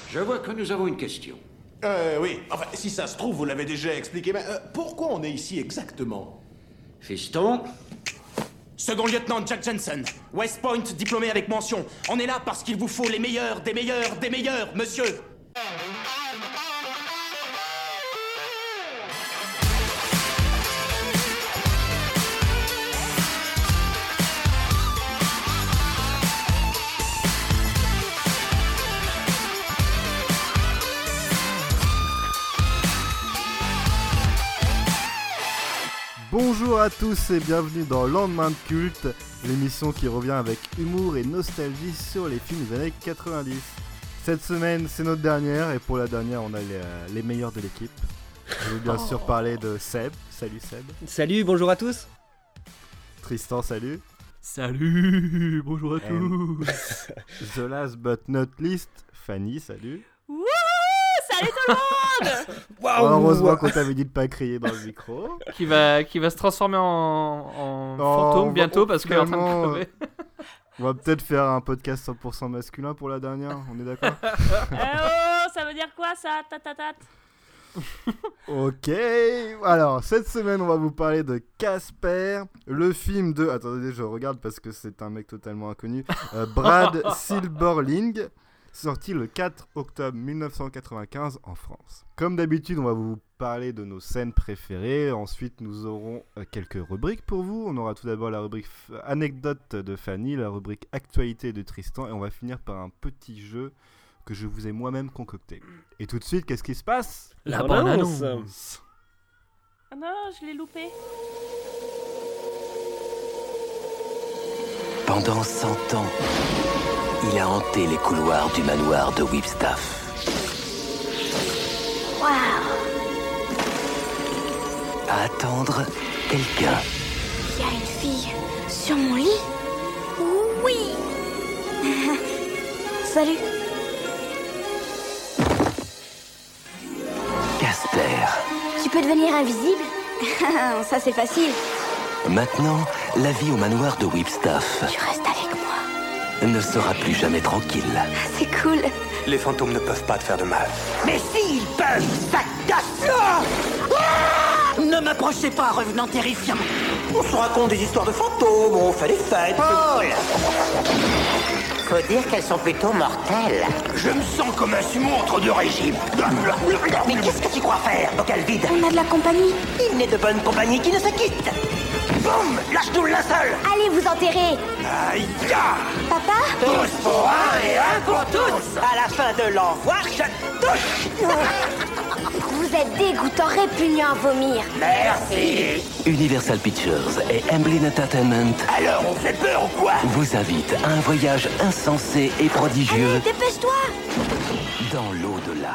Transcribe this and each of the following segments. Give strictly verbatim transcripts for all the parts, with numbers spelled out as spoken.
Je vois que nous avons une question. Euh, oui. Enfin, si ça se trouve, vous l'avez déjà expliqué, mais euh, pourquoi on est ici exactement? Fiston, Second lieutenant Jack Jensen, West Point, diplômé avec mention. On est là parce qu'il vous faut les meilleurs, des meilleurs, des meilleurs, monsieur. Bonjour à tous et bienvenue dans Lendemain de culte, l'émission qui revient avec humour et nostalgie sur les films des années quatre-vingt-dix. Cette semaine, c'est notre dernière et pour la dernière, on a les, euh, les meilleurs de l'équipe. Je veux bien Oh. sûr parler de Seb. Salut Seb. Salut, bonjour à tous. Tristan, salut. Salut, bonjour à And The last but not least, Fanny, salut. Wouhou! Salut tout le monde! Waouh. Heureusement qu'on t'avait dit de pas crier dans le micro. Qui va, qui va se transformer en, en Oh, fantôme bah, bientôt oh, parce qu'il est en train de finalement, crever. On va peut-être faire un podcast cent pour cent masculin pour la dernière, on est d'accord? Eh oh, ça veut dire quoi ça? Tatatat. Ok, alors cette semaine on va vous parler de Casper, le film de, attendez je regarde parce que c'est un mec totalement inconnu, euh, Brad Silberling, sorti le quatre octobre mille neuf cent quatre-vingt-quinze en France. Comme d'habitude on va vous parler de nos scènes préférées, ensuite nous aurons euh, quelques rubriques pour vous, on aura tout d'abord la rubrique f- anecdote de Fanny, la rubrique actualité de Tristan et on va finir par un petit jeu que je vous ai moi-même concocté. Et tout de suite, qu'est-ce qui se passe? La bande-annonce. bande-annonce. Oh non, je l'ai loupé. Pendant cent ans, il a hanté les couloirs du manoir de Whipstaff. À attendre quelqu'un. Il y a une fille sur mon lit? Oui. Salut. Casper. Tu peux devenir invisible? Ça c'est facile. Maintenant, la vie au manoir de Whipstaff Tu restes avec moi. ne sera plus jamais tranquille. C'est cool. Les fantômes ne peuvent pas te faire de mal. Mais s'ils peuvent, ça casse. Ah Ne m'approchez pas, revenant terrifiant. On se raconte des histoires de fantômes, on fait des fêtes. Paul. Faut dire qu'elles sont plutôt mortelles. Je me sens comme un sumo entre deux régimes. Mais qu'est-ce que tu crois faire, bocal vide? On a de la compagnie. Il n'est de bonne compagnie qui ne se quitte. Boum! Lâche-nous le linceul. Allez vous enterrer. Aïe, ya! Papa? Tous pour un et un pour tous. À la fin de l'envoi, je touche. Vous êtes dégoûtant, répugnant à vomir. Merci. Universal Pictures et Amblin Entertainment Alors on fait peur ou quoi? vous invitent à un voyage insensé et prodigieux Allez, dépêche-toi. dans l'au-delà.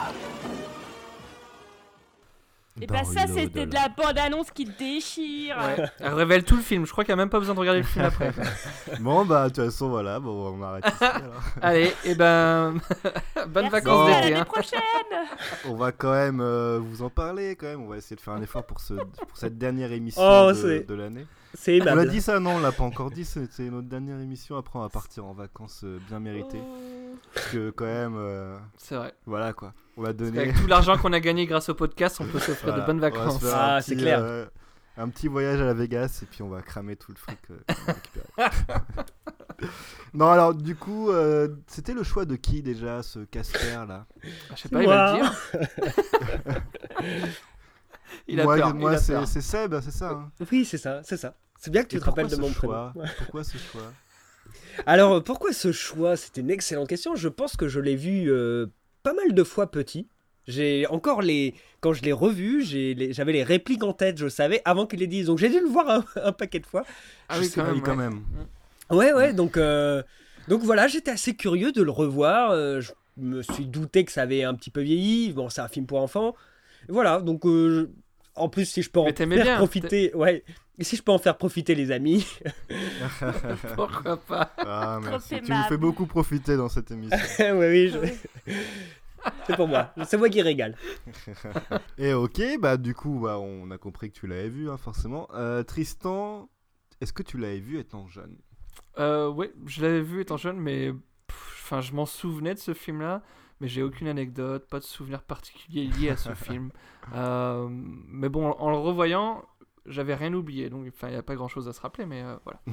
Et bah ça c'était de la bande-annonce qui déchire. Ouais. Elle révèle tout le film. Je crois qu'il n'y a même pas besoin de regarder le film après. Bon bah de toute façon voilà, bon on arrête ici alors. Allez, et ben. Bonnes Merci, vacances à d'été. l'année Hein. prochaine. On va quand même euh, vous en parler quand même, on va essayer de faire un effort pour, ce, pour cette dernière émission Oh, de, c'est- de l'année. C'est On l'a aimable. dit ça non, on l'a pas encore dit, c'est c'est notre dernière émission, après on va partir en vacances euh, bien méritées. Oh. Parce que quand même, euh, C'est vrai. voilà quoi, on va Parce donner... qu'avec tout l'argent qu'on a gagné grâce au podcast, on peut s'offrir Voilà, de bonnes on va se vacances. faire Ah, un c'est petit, clair. euh, un petit voyage à la Vegas et puis on va cramer tout le fric euh, qu'on a récupéré. Non alors du coup, euh, c'était le choix de qui déjà ce Casper là? Je sais pas, il va le Moi. dire. Il a Moi, peur. moi il a c'est peur. c'est Seb, c'est ça hein. Oui, c'est ça, c'est ça. C'est bien que tu Et te rappelles de pourquoi mon ce choix prénom. Ouais. Pourquoi ce choix? Alors, euh, pourquoi ce choix? C'était une excellente question. Je pense que je l'ai vu euh, pas mal de fois petit. J'ai encore les... Quand je l'ai revu, j'ai les... j'avais les répliques en tête, je savais, avant qu'il les dise. Donc j'ai dû le voir un, un paquet de fois. Ah Je oui, sais- quand Ah même. oui, quand ouais. même. Ouais, ouais, donc, euh, donc voilà, j'étais assez curieux de le revoir. euh, je me suis douté que ça avait un petit peu vieilli. Bon, c'est un film pour enfants. Voilà, donc euh, je- en plus, si je peux en Mais t'aimais faire bien, profiter, ouais, et si je peux en faire profiter les amis, Pourquoi pas? Ah Trop merci, tu nous aimable. fais beaucoup profiter dans cette émission. ouais, oui, je- c'est pour moi, c'est moi qui régale. Et ok, bah du coup, bah, on a compris que tu l'avais vu, hein, forcément. Euh, Tristan, est-ce que tu l'avais vu étant jeune? Euh, ouais, je l'avais vu étant jeune, mais pff, enfin, je m'en souvenais de ce film-là, mais j'ai aucune anecdote, pas de souvenir particulier lié à ce film. Euh, mais bon, en le revoyant, j'avais rien oublié, donc il n'y a pas grand-chose à se rappeler, mais euh, voilà.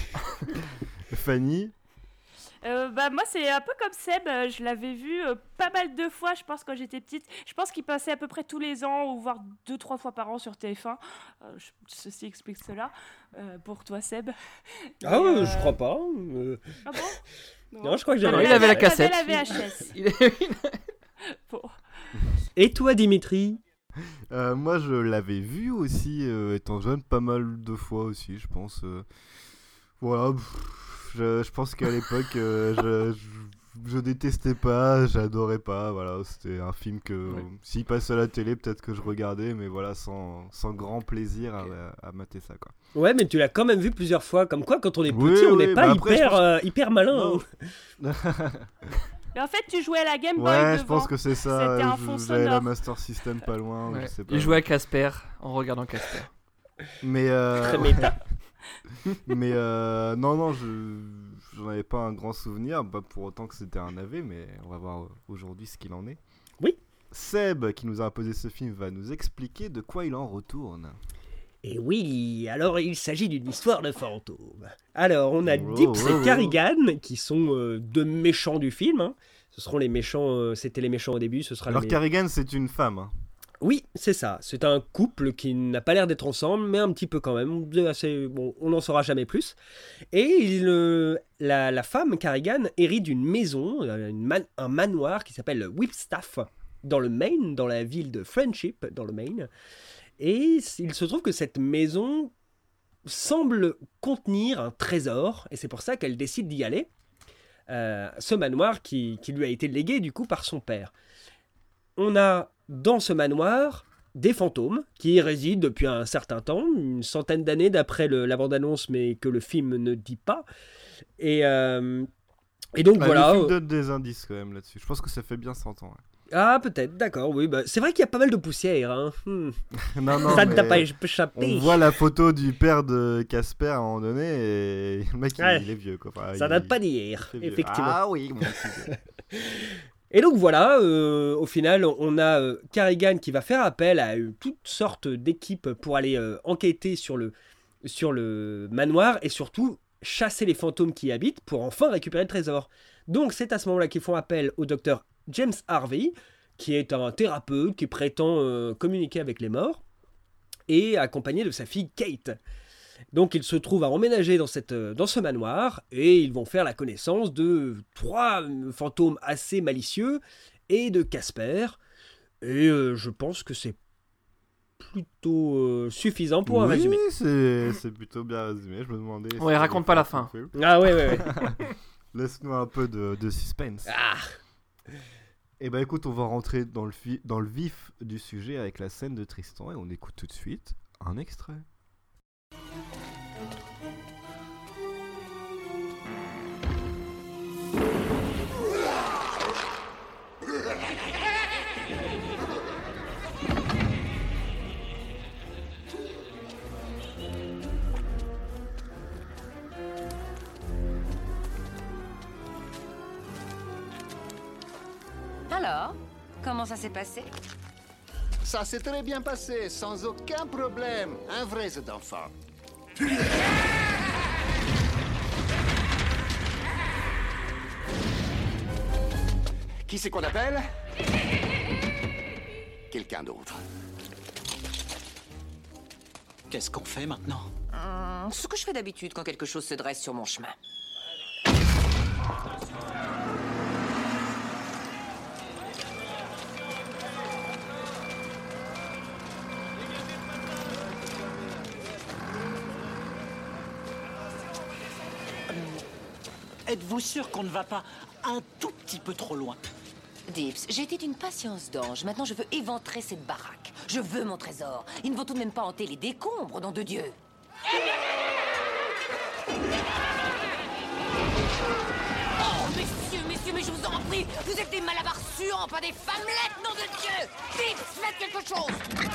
Fanny? Euh, bah moi c'est un peu comme Seb, euh, je l'avais vu euh, pas mal de fois je pense quand j'étais petite, je pense qu'il passait à peu près tous les ans ou voire deux trois fois par an sur T F un, euh, je, ceci explique cela, euh, pour toi Seb. Ah Et, ouais, euh... je crois pas. Euh... Ah bon? Non, je crois que j'avais... Non, il avait la cassette. Il avait la V H S. Il est... Bon. Et toi Dimitri? euh, Moi je l'avais vu aussi, euh, étant jeune, pas mal de fois aussi, je pense. Euh... Voilà... Pff... Je, je pense qu'à l'époque, euh, je, je, je détestais pas, j'adorais pas. Voilà, c'était un film que ouais. S'il passe à la télé, peut-être que je regardais, mais voilà, sans, sans grand plaisir à, à, à mater ça, quoi. Ouais, mais tu l'as quand même vu plusieurs fois. Comme quoi, quand on est oui, petit, on oui, n'est pas bah après, hyper, pense... euh, hyper malin. Hein. Mais en fait, tu jouais à la Game Boy ouais, devant. je pense que c'est ça. C'était un fond J'avais sonore. la Master System pas loin. Ouais. Je sais pas. Il jouait à Casper en regardant Casper. Mais euh... Très méta. mais euh, non, non, je j'en avais pas un grand souvenir, pas pour autant que c'était un A V, mais on va voir aujourd'hui ce qu'il en est. Oui. Seb, qui nous a imposé ce film, va nous expliquer de quoi il en retourne. Et oui, alors il s'agit d'une histoire de fantôme. Alors, on a Oh, Dips oh, et oh. Carrigan, qui sont euh, deux méchants du film. Hein. Ce seront les méchants, euh, c'était les méchants au début, ce sera Alors les... Carrigan, c'est une femme. Hein. Oui, c'est ça. C'est un couple qui n'a pas l'air d'être ensemble, mais un petit peu quand même. Assez... Bon, on n'en saura jamais plus. Et il, euh, la, la femme, Carrigan, hérite d'une maison, une man- un manoir qui s'appelle Whipstaff, dans le Maine, dans la ville de Friendship, dans le Maine. Et il se trouve que cette maison semble contenir un trésor, et c'est pour ça qu'elle décide d'y aller. Euh, ce manoir qui, qui lui a été légué du coup par son père. On a dans ce manoir des fantômes qui y résident depuis un certain temps, une centaine d'années d'après le, la bande-annonce, mais que le film ne dit pas. Et, euh, et donc ah, voilà. Le film donne des indices quand même là-dessus. Je pense que ça fait bien cent ans. Ouais. Ah, peut-être, d'accord, oui. Bah, c'est vrai qu'il y a pas mal de poussière. Hein. Hmm. non, non, ça ne t'a pas on échappé. On voit la photo du père de Casper à un moment donné et le mec, ouais. il, il est vieux. Quoi. Enfin, ça il, date pas d'hier, effectivement. Ah oui, mon petit. Et donc voilà, euh, au final, on a euh, Carrigan qui va faire appel à euh, toutes sortes d'équipes pour aller euh, enquêter sur le, sur le manoir et surtout chasser les fantômes qui y habitent pour enfin récupérer le trésor. Donc c'est à ce moment-là qu'ils font appel au docteur James Harvey, qui est un thérapeute qui prétend euh, communiquer avec les morts, et accompagné de sa fille Kate. Donc ils se trouvent à emménager dans, cette, dans ce manoir et ils vont faire la connaissance de trois fantômes assez malicieux et de Casper. Et euh, je pense que c'est plutôt euh, suffisant pour oui, un résumé. Oui, c'est, c'est plutôt bien résumé. Je me demandais... Ouais, si raconte pas la fin. Ah ouais, ouais, ouais. Laisse-nous un peu de, de suspense. Ah. Et bah écoute, on va rentrer dans le, fi- dans le vif du sujet avec la scène de Tristan et on écoute tout de suite un extrait. Alors, comment ça s'est passé? Ça s'est très bien passé, sans aucun problème. Un vrai jeu d'enfant. Qui c'est qu'on appelle? Quelqu'un d'autre. Qu'est-ce qu'on fait maintenant? hum, Ce que je fais d'habitude quand quelque chose se dresse sur mon chemin. Êtes-vous sûr qu'on ne va pas un tout petit peu trop loin? Dips, j'ai été d'une patience d'ange. Maintenant, je veux éventrer cette baraque. Je veux mon trésor. Il ne faut tout de même pas hanter les décombres, nom de Dieu. Oh, messieurs, messieurs, mais je vous en prie, vous êtes des malabars suants, pas des femmelettes, nom de Dieu! Dips, faites quelque chose!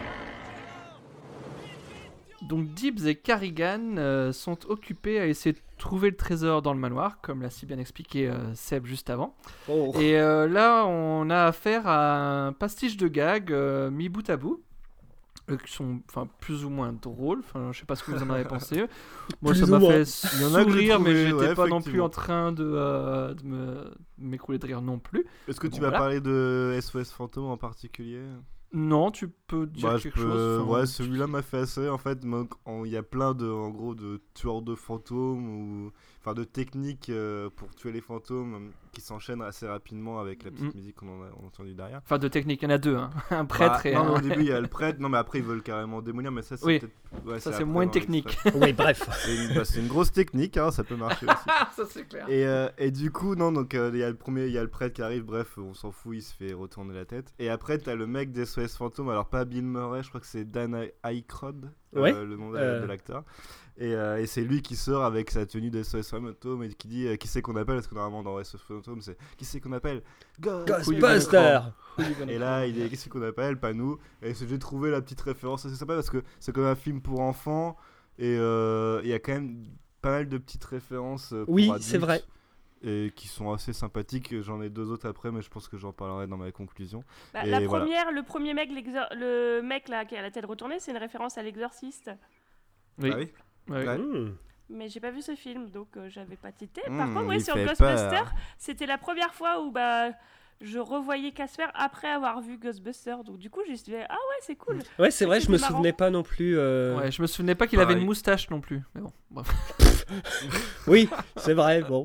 Donc Dips et Carrigan euh, sont occupés à essayer de trouver le trésor dans le manoir, comme l'a si bien expliqué euh, Seb juste avant. Oh. Et euh, là, on a affaire à un pastiche de gags euh, mis bout à bout. Qui sont enfin plus ou moins drôles, enfin je sais pas ce que vous en avez pensé. Moi Plus ça m'a ou moins. fait Il y en a que j'ai sourire, mais trouvé, j'étais ouais, pas non plus effectivement. en train de, euh, de me de m'écrouler de rire non plus. Est-ce que Bon, tu vas voilà. parler de S O S Fantôme en particulier? Non, tu peux dire Bah, je quelque peux- chose. enfin, Ouais, celui-là m'a fait assez. En fait, moi, en- il y a plein de, en gros, de tueurs de fantômes ou, enfin, de techniques euh, pour tuer les fantômes euh, qui s'enchaînent assez rapidement avec la petite Mm. musique qu'on en a on a entendu derrière. Enfin, de technique, il y en a deux, hein. Un prêtre Bah, et non, mais un. au début, il y a le prêtre. Non, mais après, ils veulent carrément démolir. Mais ça, c'est Oui. peut-être. Ouais, Ça, c'est après moins dans technique. l'extrait. Oui, bref. C'est une, bah, c'est une grosse technique, hein, ça peut marcher aussi. Ça c'est clair. Et, euh, et du coup, non, donc euh, il y a le premier, il y a le prêtre qui arrive, bref, on s'en fout, il se fait retourner la tête. Et après, t'as le mec des S O S Fantôme, alors pas Bill Murray, je crois que c'est Dan Aykroyd, euh, Ouais. le nom de, Euh. de l'acteur. Et, euh, et c'est lui qui sort avec sa tenue des S O S Fantôme et qui dit euh, qui c'est qu'on appelle, parce que normalement dans S O S Fantôme, c'est qui c'est qu'on appelle Ghostbuster. Et là, il est qui c'est qu'on appelle, pas nous. Et c'est- j'ai trouvé la petite référence assez sympa parce que c'est comme un film pour enfants et euh, il y a quand même pas mal de petites références euh, pour Oui, adultes c'est vrai. et qui sont assez sympathiques. J'en ai deux autres après, mais je pense que j'en parlerai dans ma conclusion. Bah, Et la voilà. première, le premier mec, l'exor- le mec là qui a la tête retournée, c'est une référence à l'exorciste. Oui. Ah oui. Ouais. Ouais. Mmh. Mais j'ai pas vu ce film, donc euh, j'avais pas tité. Mmh, Par contre, oui, il sur fait Ghostbuster, peur. c'était la première fois où bah je revoyais Casper après avoir vu Ghostbuster. Donc du coup, j'ai dit ah ouais, c'est cool. Ouais, c'est vrai, je me C'était marrant. souvenais pas non plus. euh, Ouais, je me souvenais pas qu'il avait Pareil. une moustache non plus. Mais bon, bref. Oui, c'est vrai, bon.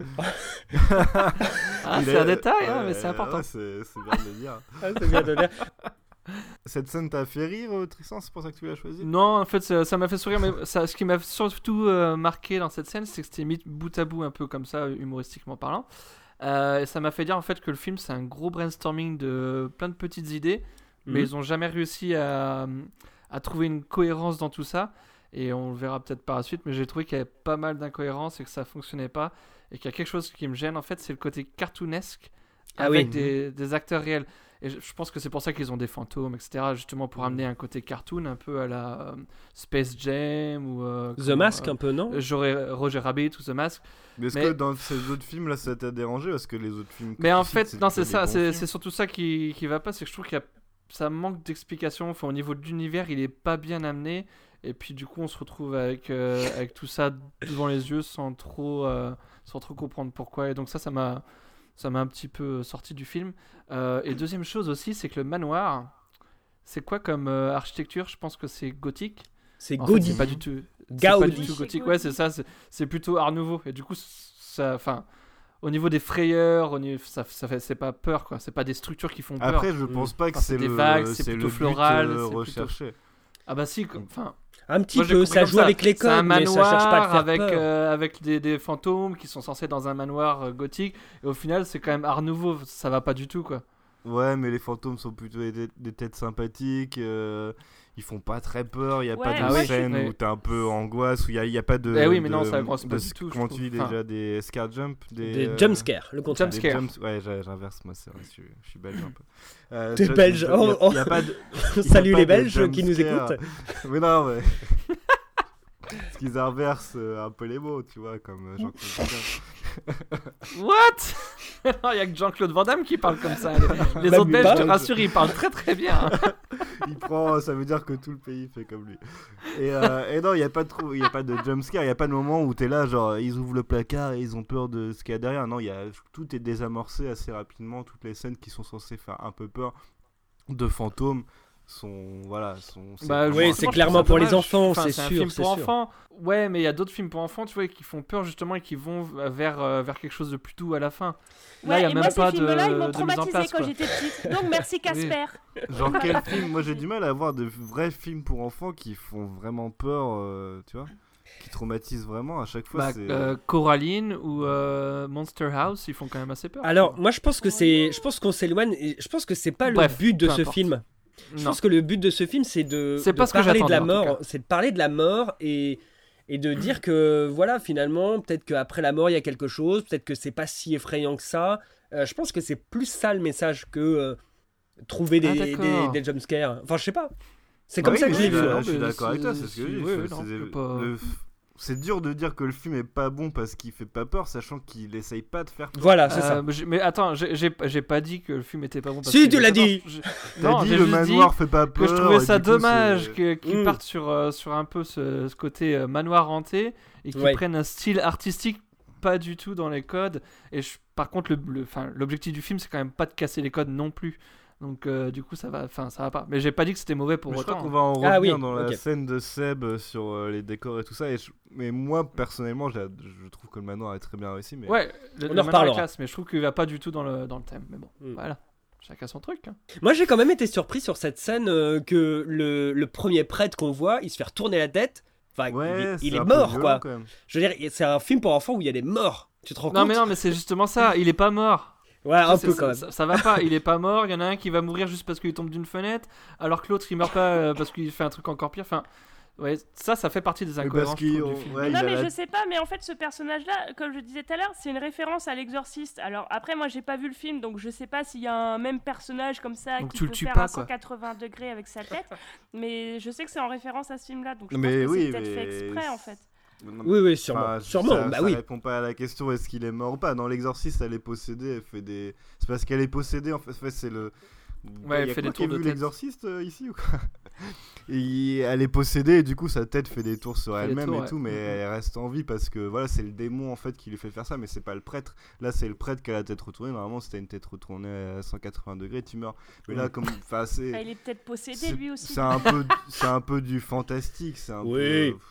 Ah, Il c'est est- un détail, hein, ouais, mais c'est important. ouais, c'est c'est bien de le dire. Ah, c'est bien de le dire. Cette scène t'a fait rire, euh, Tristan, c'est pour ça que tu l'as choisi? Non, en fait, ça ça m'a fait sourire, mais ça, ce qui m'a surtout euh, marqué dans cette scène, c'est que c'était mis bout à bout, un peu comme ça, humoristiquement parlant. Euh, et ça m'a fait dire en fait que le film, c'est un gros brainstorming de plein de petites idées, mais Mhm. ils ont jamais réussi à, à trouver une cohérence dans tout ça. Et on le verra peut-être par la suite, mais j'ai trouvé qu'il y avait pas mal d'incohérences et que ça fonctionnait pas. Et qu'il y a quelque chose qui me gêne, en fait, c'est le côté cartoonesque Ah avec oui. des, des acteurs réels. Et je, je pense que c'est pour ça qu'ils ont des fantômes, et cetera. Justement pour amener un côté cartoon un peu à la euh, Space Jam ou euh, The comment, Mask, euh, un peu, non J'aurais Roger Rabbit ou The Mask. Mais est-ce Mais- que dans ces autres films là ça t'a dérangé? Parce que les autres films. que Mais tu en cites, fait, non, plutôt c'est des ça, bons c'est films. c'est surtout ça qui, qui va pas, c'est que je trouve qu'il y a, ça manque d'explication. Enfin, au niveau de l'univers, il est pas bien amené. Et puis du coup, on se retrouve avec, euh, avec tout ça devant les yeux sans trop, euh, sans trop comprendre pourquoi. Et donc ça, ça m'a, ça m'a un petit peu sorti du film. Euh, et deuxième chose aussi, c'est que le manoir, c'est quoi comme euh, architecture? Je pense que c'est gothique. C'est En fait, Gaudi. c'est pas du tout, c'est pas Gaudi. du tout C'est gothique. Gaudi. Ouais, c'est ça. C'est, c'est plutôt Art Nouveau. Et du coup, ça, enfin, au niveau des frayeurs, au niveau, ça, ça fait, c'est pas peur, quoi. C'est pas des structures qui font peur. Après, je pense pas que Enfin, c'est c'est des le, vagues, c'est c'est plutôt le but, floral, euh, c'est plutôt- recherché. Ah bah si, comme- enfin. Un petit moi, j'ai peu, compris ça comme joue avec les C'est un codes, mais ça cherche pas à manoir te faire avec, peur. euh, avec des, des fantômes qui sont censés dans un manoir euh, gothique. Et au final, c'est quand même Art Nouveau. Ça va pas du tout, quoi. Ouais, mais les fantômes sont plutôt des, des têtes sympathiques. euh, ils font pas très peur. Il y a Ouais, pas de Ah oui, scène ouais. où t'as un peu angoisse, où il y a, il y a pas de. Eh oui, mais de- non, ça grosse pas de- du tout, je Comment trouve. tu dis Enfin, déjà des scare jump, des, Des euh, jumpscares, le contraire. Jump des scare. jumps- Ouais, j'a- j'inverse moi, c'est vrai. Je suis, je suis belge un peu. Euh, T'es ju- belge. il y a- Oh, oh. il y a pas de- il y a Salut pas les de Belges qui nous jumpscare. écoutent. Mais non, mais. Parce qu'ils inversent euh, un peu les mots, tu vois, comme euh, Jean-Claude Van Damme. What? Non, il y a que Jean-Claude Van Damme qui parle comme ça. Les, les Même autres Belges, je te pas. rassure, ils parlent très très bien. Il prend, ça veut dire que tout le pays fait comme lui. Et, euh, et non, il n'y a pas de trop, il y a pas de jumpscare, il n'y a pas de moment où t'es là, genre ils ouvrent le placard et ils ont peur de ce qu'il y a derrière. Non, il y a, tout est désamorcé assez rapidement. Toutes les scènes qui sont censées faire un peu peur de fantômes sont, voilà, sont. c'est Bah, pour oui, moi- c'est franchement, je clairement trouve ça pour les dommage. enfants, Enfin, c'est c'est un sûr, film c'est pour sûr. enfants. Ouais, mais il y a d'autres films pour enfants, tu vois, qui font peur justement et qui vont vers, euh, vers quelque chose de plus doux à la fin. Là, Ouais, il y a et même moi, pas ces de, films-là, ils m'ont de mise en traumatisé place, quand quoi. j'étais petite. Donc merci Casper. Genre quel film? Moi j'ai du mal à voir de vrais films pour enfants qui font vraiment peur, euh, tu vois, qui traumatisent vraiment à chaque fois. Bah, c'est... euh, Coraline ou euh, Monster House, ils font quand même assez peur. Alors, moi, je pense que c'est, je pense qu'on s'éloigne. Et je pense que c'est pas Bref, le but de peu ce importe. film. Je Non. pense que le but de ce film, c'est de, C'est de pas ce que parler de la j'attendais, en tout mort. cas. C'est de parler de la mort et et de dire que voilà, finalement, peut-être qu'après la mort, il y a quelque chose. Peut-être que c'est pas si effrayant que ça. Euh, je pense que c'est plus ça le message que euh, trouver des, Ah, des, d'accord. des jumpscares. Enfin, je sais pas. C'est Ah comme oui, ça que mais je l'ai je vu. suis- hein. Je suis mais d'accord avec toi, c'est- c'est ce que je c'est- dis. ouais, c'est- non, c'est- je peux pas- le- c'est dur de dire que le film est pas bon parce qu'il fait pas peur, sachant qu'il essaye pas de faire peur. Voilà, c'est Euh, ça. j'ai- Mais attends, j'ai- j'ai j'ai pas dit que le film était pas bon. Parce Si, qu'il tu était l'as pas bon. dit. Je- T'as Non, dit j'ai le juste manoir dit fait pas que je peur, trouvais et ça du coup, dommage c'est- que- qu'ils Mm. partent sur, euh, sur un peu ce, ce côté euh, manoir hanté et qu'ils Ouais. prennent un style artistique pas du tout dans les codes. Et je- par contre, le, le- 'fin, l'objectif du film, c'est quand même pas de casser les codes non plus. Donc euh, du coup, ça va, enfin, ça va pas. Mais j'ai pas dit que c'était mauvais pour Mais je crois autant. qu'on va en revenir Ah oui, dans ok. la scène de Seb euh, sur euh, les décors et tout ça. Et je- Mais moi, personnellement, je, je trouve que le manoir est très bien réussi. Mais... Ouais, le, On le en manoir est reparlera. classe, mais je trouve qu'il va pas du tout dans le, dans le thème. Mais bon, Mm. voilà. Chacun son truc. Hein. Moi, j'ai quand même été surpris sur cette scène euh, que le, le premier prêtre qu'on voit, il se fait retourner la tête. Enfin, Ouais, il, il c'est est un peu mort, violent, quoi. quand même. Je veux dire, c'est un film pour enfants où il y a des morts. Tu te rends Non, compte mais non, mais c'est justement ça. Il est pas mort. Ouais, un C'est- peu c'est- quand même. Ça, ça va pas, il est pas mort, il y en a un qui va mourir juste parce qu'il tombe d'une fenêtre, alors que l'autre il meurt pas euh, parce qu'il fait un truc encore pire. Enfin, ouais, ça, ça fait partie des Mais incohérences parce je trouve, qu'il- du film. ouais, il Non a mais la- je sais pas, mais en fait ce personnage-là, comme je disais tout à l'heure, c'est une référence à l'exorciste. Alors après moi j'ai pas vu le film, donc je sais pas s'il y a un même personnage comme ça Donc qui tu le peut tues faire pas, un quoi. cent quatre-vingts degrés avec sa tête, mais je sais que c'est en référence à ce film-là, donc je Mais pense que oui, c'est peut-être fait mais exprès en fait. Non, Oui, oui, sûrement. Enfin, Sûrement, ça, bah ça oui. répond pas à la question est-ce qu'il est mort ou pas. Dans l'exorciste, elle est possédée, elle fait des. C'est parce qu'elle est possédée en fait. fait, c'est le. Ouais, elle Y a fait quoi des qui a tours de vu tête. l'exorciste euh, ici ou quoi Et elle est possédée et du coup sa tête fait des tours sur Fait des elle-même tours, et ouais. tout, mais Mhm. elle reste en vie parce que voilà, c'est le démon en fait qui lui fait faire ça, mais c'est pas le prêtre. Là, c'est le prêtre qui a la tête retournée. Normalement, si t'as une tête retournée à cent quatre-vingts degrés, tu meurs. Mais là, Ouais. comme, enfin, c'est. Enfin, il est peut-être possédé c'est- lui aussi. C'est un peu, c'est un peu du fantastique, c'est un Oui. peu.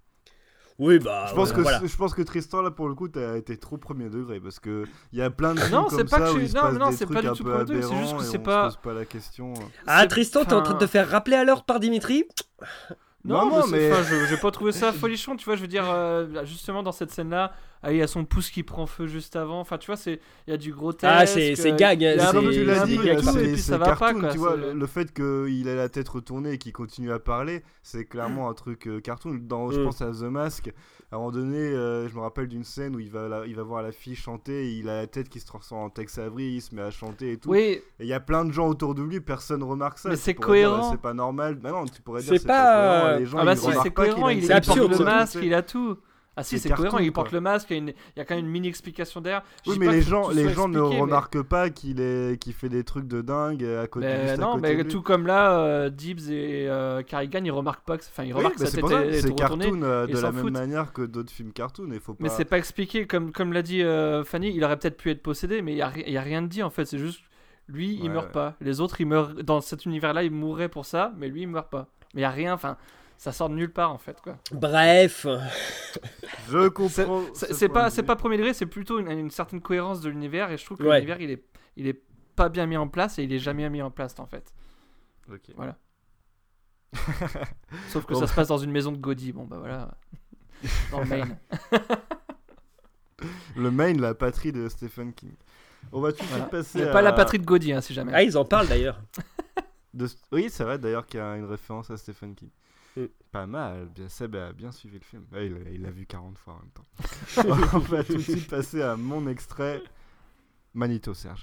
Oui, bah. Je pense, ouais, que, voilà. je pense que Tristan, là, pour le coup, t'as été trop premier degré parce que il y a plein de films Non, comme c'est pas ça que où je- il se non, passe non, des c'est trucs pas du un tout peu premier degré, c'est juste aberrants que et c'est on pas- se pose pas la question. Ah, c'est- Tristan, t'es en train de te enfin- faire rappeler à l'ordre par Dimitri Non, Non, non, mais, mais- enfin, je j'ai pas trouvé ça folichon, tu vois, je veux dire, euh, justement dans cette scène-là, ah, il y a son pouce qui prend feu juste avant, enfin, tu vois, c'est il y a du grotesque. Ah, c'est- c'est gag, il y a un c'est- peu- Comme tu il y a l'as un dit, peu de gag, tout, ça. et c'est puis c'est ça va pas, cartoon, quoi. tu vois. c'est- Le, le fait qu'il ait la tête retournée et qu'il continue à parler, c'est clairement un truc euh, cartoon. Dans, je Mm. pense à The Mask, à un moment donné, euh, je me rappelle d'une scène où il va, la- il va voir la fille chanter, et il a la tête qui se transforme en Tex Avery, il se met à chanter et tout. Oui, Et il y a plein de gens autour de lui, personne remarque ça. Mais Tu c'est pourrais dire, cohérent. c'est pas normal. Bah non, tu pourrais dire C'est c'est pas, pas, cohérent. euh, Les gens, ah bah ils si, remarquent c'est pas qu'il cohérent, a une il, C'est il tête porte absurde, le ça. masque, il a tout. Ah si, C'est c'est cohérent, cartoon, il porte quoi. le masque, il y a, une- il y a quand même une mini explication derrière. Je Oui, dis mais pas les que gens, tout les soit gens ne expliqué, mais- remarquent pas qu'il est, qu'il fait des trucs de dingue à côté, Mais juste à non, côté mais de lui. tout comme là, euh, Dibs et euh, Carrigan, ils remarquent pas que, enfin, ils Oui, remarquent mais que sa c'est tête pour ça, est, est c'est retournée. cartoon euh, ils de s'en la même foutent. manière que d'autres films cartoon. Il faut pas. Mais c'est pas expliqué, comme, comme l'a dit euh, Fanny, il aurait peut-être pu être possédé, mais il y a, ri- il y a rien de dit en fait, c'est juste lui, il Ouais, meurt ouais. pas. Les autres, ils meurent dans cet univers-là, ils mourraient pour ça, mais lui, il meurt pas. Mais il y a rien, enfin, ça sort de nulle part en fait quoi. Bref. Je C'est- comprends. C'est ce c'est point pas, de c'est vue. pas premier degré, c'est plutôt une, une certaine cohérence de l'univers et je trouve que Ouais. l'univers il est, il est pas bien mis en place et il est jamais mis en place en fait. Ok. Voilà. Sauf que Bon. ça se passe dans une maison de Gaudi, bon bah voilà. Dans le Maine. Le Maine, la patrie de Stephen King. On va tout de Voilà. suite passer. Il n'y a à... pas la patrie de Gaudi hein, si jamais. Ah, ils en parlent d'ailleurs. de- Oui, c'est vrai d'ailleurs qu'il y a une référence à Stephen King. Mm. Pas mal, bien, Seb a bien suivi le film. Ouais, il l'a il l'a vu quarante fois en même temps. On va tout de suite passer à mon extrait. Manito, Serge.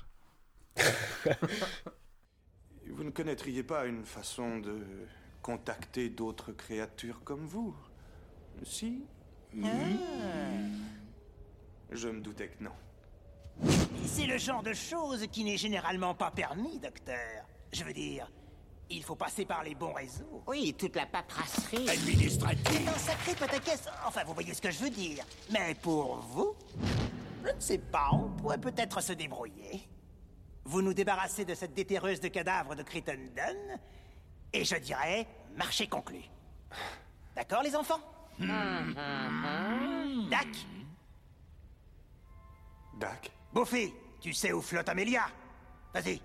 Vous ne connaîtriez pas une façon de contacter d'autres créatures comme vous? Si? Je me doutais que non. C'est le genre de chose qui n'est généralement pas permis, docteur. Je veux dire, il faut passer par les bons réseaux. Oui, toute la paperasserie. C'est un sacré pataquès. Enfin, vous voyez ce que je veux dire. Mais pour vous, je ne sais pas, on pourrait peut-être se débrouiller. Vous nous débarrassez de cette déterreuse de cadavres de Crittenden, et je dirais, marché conclu. D'accord, les enfants? Dac? Dac? Buffy, tu sais où flotte Amélia? Vas-y.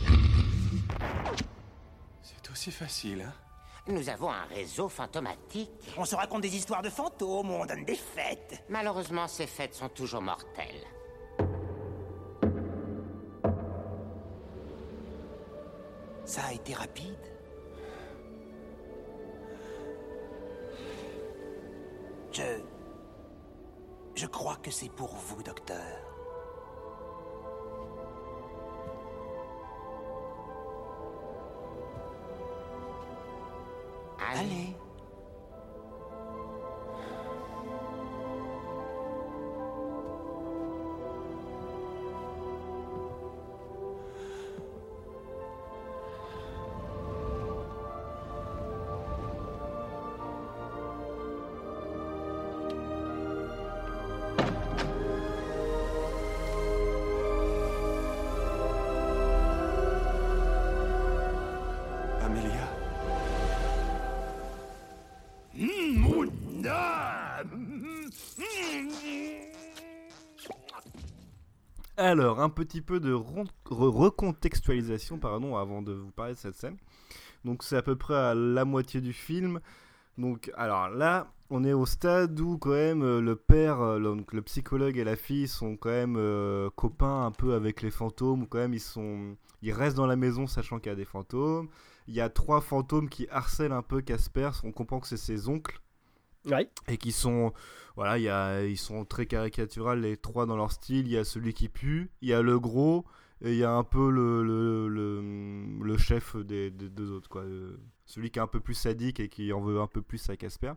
C'est aussi facile, hein? Nous avons un réseau fantomatique. On se raconte des histoires de fantômes, on donne des fêtes. Malheureusement, ces fêtes sont toujours mortelles. Ça a été rapide. Je... Je crois que c'est pour vous, docteur. Allez. Allez. Alors, un petit peu de ron- re- recontextualisation pardon, avant de vous parler de cette scène. Donc, c'est à peu près à la moitié du film. Donc, alors là, on est au stade où quand même euh, le père, euh, le, donc, le psychologue et la fille sont quand même euh, copains un peu avec les fantômes. Ou quand même, ils, sont, ils restent dans la maison sachant qu'il y a des fantômes. Il y a trois fantômes qui harcèlent un peu Casper. On comprend que c'est ses oncles. Ouais. Et qui sont, voilà, y a, ils sont très caricaturales les trois dans leur style. Il y a celui qui pue, il y a le gros, et il y a un peu le, le, le, le chef des, des deux autres, quoi. Le, celui qui est un peu plus sadique et qui en veut un peu plus à Casper.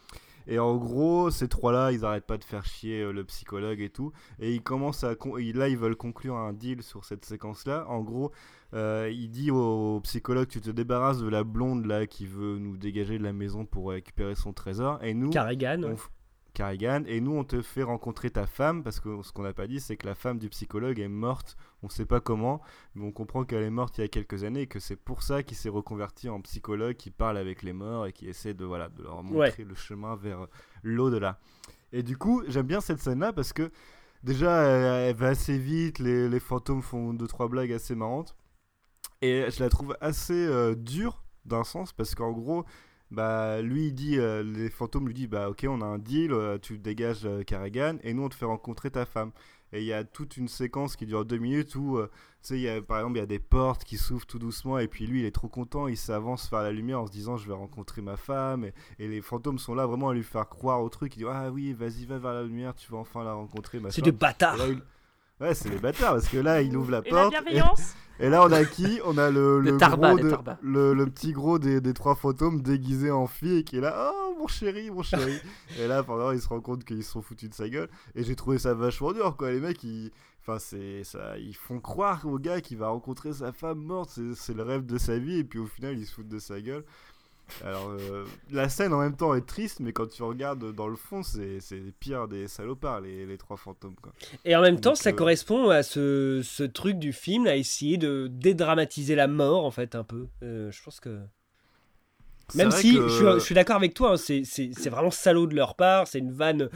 Et en gros, ces trois-là, ils arrêtent pas de faire chier euh, le psychologue et tout. Et ils commencent à, con- et là, ils veulent conclure un deal sur cette séquence-là. En gros, euh, il dit au, au psychologue, tu te débarrasses de la blonde là qui veut nous dégager de la maison pour récupérer son trésor. Et nous, Carrigan, on ouais. f- Carrigan, et nous, on te fait rencontrer ta femme parce que ce qu'on n'a pas dit, c'est que la femme du psychologue est morte. On sait pas comment, mais on comprend qu'elle est morte il y a quelques années et que c'est pour ça qu'il s'est reconverti en psychologue, qui parle avec les morts et qui essaie de voilà de leur montrer Ouais. le chemin vers l'au-delà. Et du coup, j'aime bien cette scène-là parce que déjà, elle, elle va assez vite, les, les fantômes font deux trois blagues assez marrantes, et je la trouve assez euh, dure d'un sens parce qu'en gros. Bah, lui il dit, euh, les fantômes lui disent bah ok on a un deal, euh, tu dégages euh, Carrigan et nous on te fait rencontrer ta femme. Et il y a toute une séquence qui dure deux minutes où euh, tu sais il y a par exemple il y a des portes qui s'ouvrent tout doucement et puis lui il est trop content, il s'avance vers la lumière en se disant je vais rencontrer ma femme, et, et les fantômes sont là vraiment à lui faire croire au truc. Il dit ah oui vas-y va vers la lumière, tu vas enfin la rencontrer machin. C'est des bâtards. Et là, il... Ouais, c'est les bâtards parce que là il ouvre la Et la porte bienveillance. et, et là on a qui? On a le, Des le tarbas, gros des de- tarbas. le, le petit gros des, des trois fantômes déguisé en fille et qui est là oh mon chéri mon chéri. Et là pendant il se rend compte qu'ils se sont foutus de sa gueule et j'ai trouvé ça vachement dur quoi. Les mecs ils enfin c'est ça, ils font croire au gars qu'il va rencontrer sa femme morte, c'est, c'est le rêve de sa vie et puis au final ils se foutent de sa gueule. Alors euh, la scène en même temps est triste, mais quand tu regardes dans le fond c'est, c'est les pires des salopards les, les trois fantômes quoi. Et en même Donc, temps, ça euh, correspond à ce, ce truc du film, à essayer de dédramatiser la mort, en fait, un peu. Euh, je pense que... C'est Même vrai si, que- je, suis, je suis d'accord avec toi, hein, c'est, c'est, c'est vraiment salaud de leur part, c'est une vanne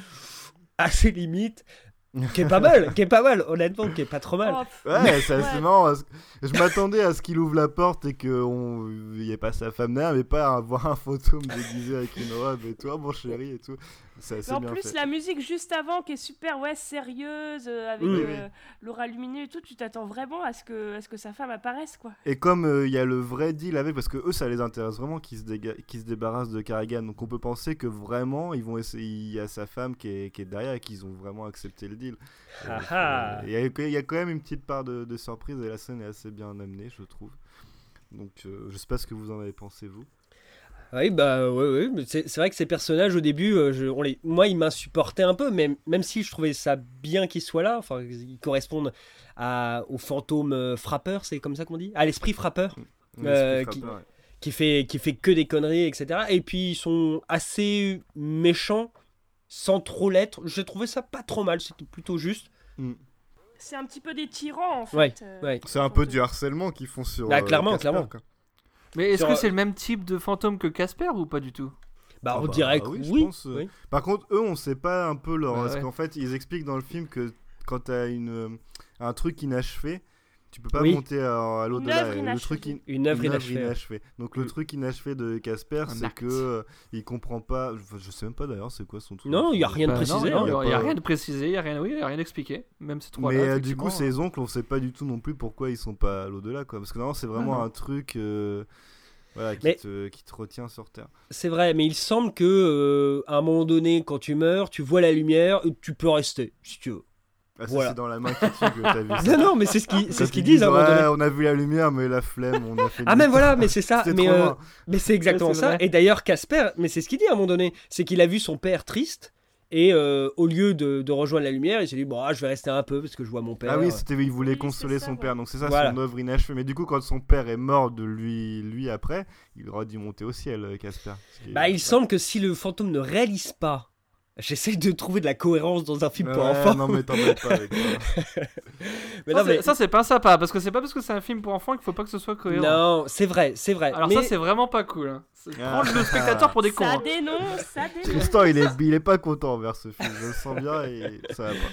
assez limite, qui est pas mal, qui est pas mal, honnêtement, qui est pas trop mal. Oh, pff, Ouais, c'est assez Ouais. marrant. parce que Je m'attendais à ce qu'il ouvre la porte et qu'il n'y ait pas sa femme derrière, mais pas à voir un fantôme déguisé avec une robe et tout, ah, mon chéri et tout. C'est assez Mais en bien plus, fait. la musique juste avant qui est super ouais, sérieuse, euh, avec Mm. Oui, euh, l'aura lumineux et tout, tu t'attends vraiment à ce que, à ce que sa femme apparaisse, quoi. Et comme euh, il y a le vrai deal avec, parce que eux ça les intéresse vraiment qu'ils se, déga- qu'ils se débarrassent de Carrigan, donc on peut penser que vraiment ils vont essayer, il y a sa femme qui est, qui est derrière et qu'ils ont vraiment accepté le deal. Et, Ah euh, ah. Il y, a- il y a quand même une petite part de, de surprise et la scène est assez bien amenée, je trouve. Donc euh, je sais pas ce que vous en avez pensé vous. Oui, bah, ouais, ouais, mais c'est, c'est vrai que ces personnages, au début, euh, je, on les, moi, ils m'insupportaient un peu, même, même si je trouvais ça bien qu'ils soient là, enfin, ils correspondent à, au fantôme euh, frappeur, c'est comme ça qu'on dit? À l'esprit frappeur. Euh, L'esprit qui- frappeur, ouais. qui fait, qui fait que des conneries, et cetera. Et puis ils sont assez méchants, sans trop l'être. J'ai trouvé ça pas trop mal, c'était plutôt juste. Mm. C'est un petit peu des tyrans, en fait. Ouais, euh, ouais. C'est un peu du harcèlement qu'ils font sur. Bah, euh, clairement, Casper, clairement. quoi. Mais est-ce Sur- que c'est le même type de fantôme que Casper ou pas du tout? Bah, Ah on bah, dirait que oui, oui. je pense, euh, oui. Par contre, eux, on sait pas un peu leur. Ouais, Parce ouais. qu'en fait, ils expliquent dans le film que quand t'as une, euh, un truc inachevé, tu peux pas Oui. monter à, à l'au-delà. œuvre Et le inachevée. truc in- Une œuvre inachevée. inachevée. Donc, le Mm. truc inachevé de Casper, Un c'est acte. que euh, il comprend pas. Je, je sais même pas d'ailleurs, c'est quoi son truc. Non, il y a rien de Bah, précisé. non, hein. il n'y a, pas- rien de précisé, il n'y a rien, oui, y a rien d'expliqué. Même ces trois-là. Mais euh, du coup, effectivement. ses oncles, on sait pas du tout non plus pourquoi ils sont pas à l'au-delà, quoi. Parce que normalement, c'est vraiment non. un truc. euh, Voilà, qui, Mais- te, qui te retient sur Terre. C'est vrai, mais il semble que euh, à un moment donné, quand tu meurs, tu vois la lumière, et tu peux rester, si tu veux. Ah, ça, Voilà. c'est dans la main qui tue que t'as vu ça. Non, non, mais c'est ce qu'ils c'est Quand ce qu'ils ils disent à un moment ouais, donné. on a vu la lumière, mais la flemme, on a fait. Ah, mais voilà, mais c'est ça. C'était Mais, trop euh, loin. mais c'est exactement Ouais, c'est ça. vrai. Et d'ailleurs, Casper, mais c'est ce qu'il dit à un moment donné, c'est qu'il a vu son père triste. Et euh, au lieu de, de rejoindre la lumière, il s'est dit bon, ah, je vais rester un peu parce que je vois mon père. Ah oui, c'était, il voulait Oui, consoler c'est ça, son ouais. père, donc c'est ça Voilà. son œuvre inachevée. Mais du coup, quand son père est mort de lui, lui après, il aurait dû monter au ciel, euh, Casper. Ce qui est- Bah, il semble que si le fantôme ne réalise pas, j'essaie de trouver de la cohérence dans un film pour Ouais, enfants. Non, mais t'embêtes pas avec ça. Mais ça, non, c'est- mais- ça, c'est pas sympa, parce que c'est pas parce que c'est un film pour enfants qu'il faut pas que ce soit cohérent. non, c'est vrai, c'est vrai. Alors mais... ça, c'est vraiment pas cool. Hein. C'est Ah. prendre le spectateur pour des cons. Ça hein. dénonce, ça dénonce. Tristan, il est, il est pas content envers ce film, je le sens bien et ça va pas.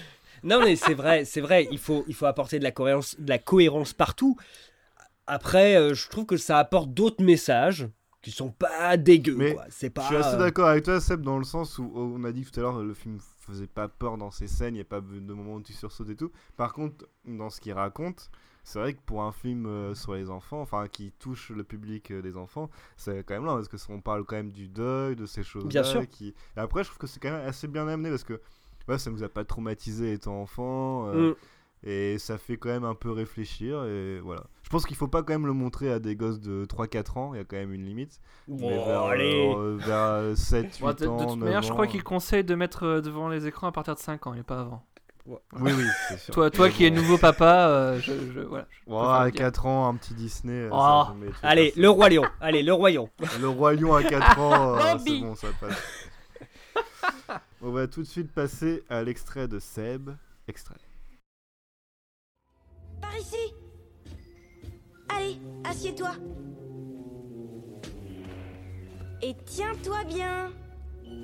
Non, mais c'est vrai, c'est vrai. Il faut, il faut apporter de la cohérence, de la cohérence partout. Après, euh, je trouve que ça apporte d'autres messages qui sont pas dégueux. Mais quoi. C'est pas. Je suis assez euh, d'accord avec toi, Seb, dans le sens où on a dit tout à l'heure le film faisait pas peur dans ses scènes, il n'y a pas de moment où tu sursautes et tout. Par contre, dans ce qu'il raconte, c'est vrai que pour un film euh, sur les enfants, enfin qui touche le public euh, des enfants, c'est quand même là parce que on parle quand même du deuil, de ces choses-là. Bien sûr. Qui... Et après, je trouve que c'est quand même assez bien amené parce que ouais, ça nous a pas traumatisé étant enfant. Euh, Mm. Et ça fait quand même un peu réfléchir et voilà. Je pense qu'il faut pas quand même le montrer à des gosses de trois quatre ans, il y a quand même une limite. Bon, Mais vers, allez. euh, vers sept huit Ouais, de, de ans, toute neuf manière, je crois ans. qu'il conseille de mettre euh, devant les écrans à partir de cinq ans et pas avant. Oui, oui, c'est sûr. Toi, toi qui es nouveau papa, euh, je, je, voilà. je Ouais, préfère à le dire. quatre ans, un petit Disney. euh, Oh. ça, je mets tout Allez, ça. le Roi Lion. Allez, le Roi Lion. Le Roi Lion à quatre ans, euh, c'est Bambi. bon, ça passe. On va tout de suite passer à l'extrait de Seb. Extrait. Par ici. Allez, assieds-toi. Et tiens-toi bien. Pourquoi ?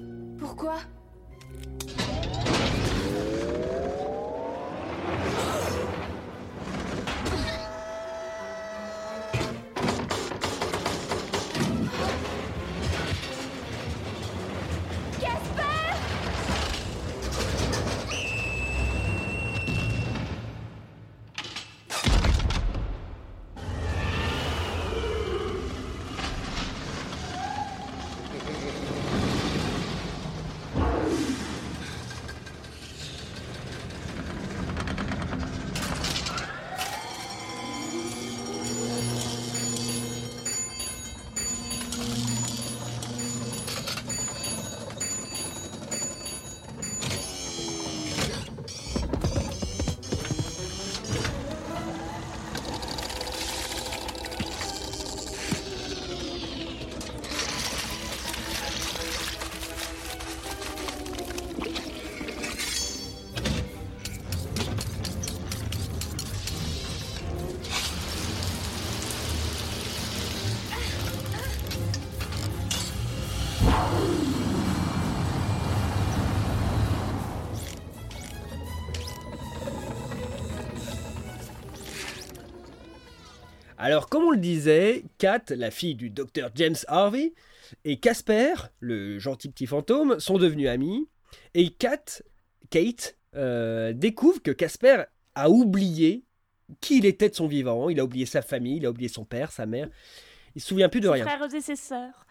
Alors, comme on le disait, Kat, la fille du docteur James Harvey, et Casper, le gentil petit fantôme, sont devenus amis. Et Kat, Kate euh, découvre que Casper a oublié qui il était de son vivant. Il a oublié sa famille, il a oublié son père, sa mère. Il se souvient plus de Ses rien. frères et ses sœurs.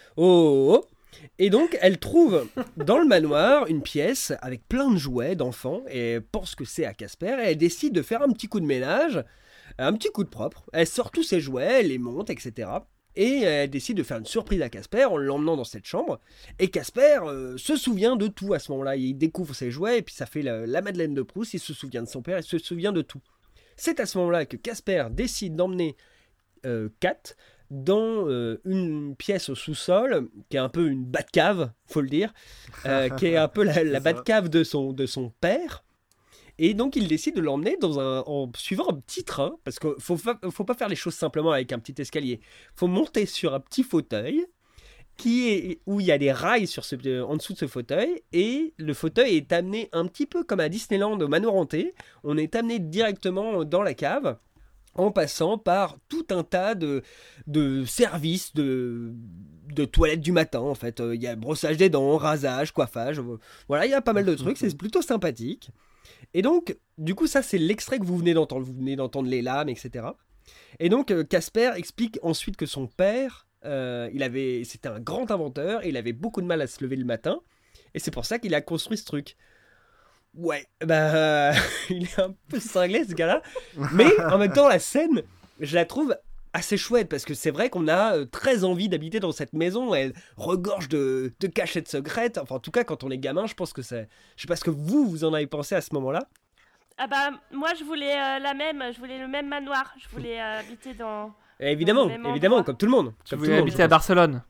Oh, oh, oh. Et donc, elle trouve dans le manoir une pièce avec plein de jouets d'enfants et elle pense que c'est à Casper et elle décide de faire un petit coup de ménage, un petit coup de propre. Elle sort tous ses jouets, elle les monte, et cetera. Et elle décide de faire une surprise à Casper en l'emmenant dans cette chambre. Et Casper euh, se souvient de tout à ce moment-là. Il découvre ses jouets et puis ça fait la, la Madeleine de Proust. Il se souvient de son père, il se souvient de tout. C'est à ce moment-là que Casper décide d'emmener euh, Kat dans euh, une pièce au sous-sol qui est un peu une Batcave, faut le dire, euh, qui est un peu la, la Batcave de son, de son père. Et donc il décide de l'emmener dans un, en suivant un petit train, parce qu'il ne faut, faut pas faire les choses simplement avec un petit escalier. Il faut monter sur un petit fauteuil qui est, où il y a des rails sur ce, en dessous de ce fauteuil, et le fauteuil est amené un petit peu comme à Disneyland au manoir hanté. On est amené directement dans la cave, en passant par tout un tas de, de services de, de toilettes du matin, en fait. Il y a brossage des dents, rasage, coiffage, voilà, il y a pas mal de trucs, c'est plutôt sympathique. Et donc, du coup, ça, c'est l'extrait que vous venez d'entendre. Vous venez d'entendre les lames, et cetera. Et donc, Casper explique ensuite que son père, euh, il avait, c'était un grand inventeur, et il avait beaucoup de mal à se lever le matin, et c'est pour ça qu'il a construit ce truc. Ouais, bah, il est un peu cinglé, ce gars-là. Mais en même temps, la scène, je la trouve assez chouette, parce que c'est vrai qu'on a très envie d'habiter dans cette maison. Elle regorge de, de cachettes secrètes. Enfin, en tout cas, quand on est gamin, je pense que c'est... Je sais pas ce que vous, vous en avez pensé à ce moment-là. Ah bah, moi, je voulais euh, la même, je voulais le même manoir. Je voulais euh, habiter dans... Et évidemment, dans le même évidemment, endroit. comme tout le monde. Tu Comme voulais tout le monde, habiter à Barcelone.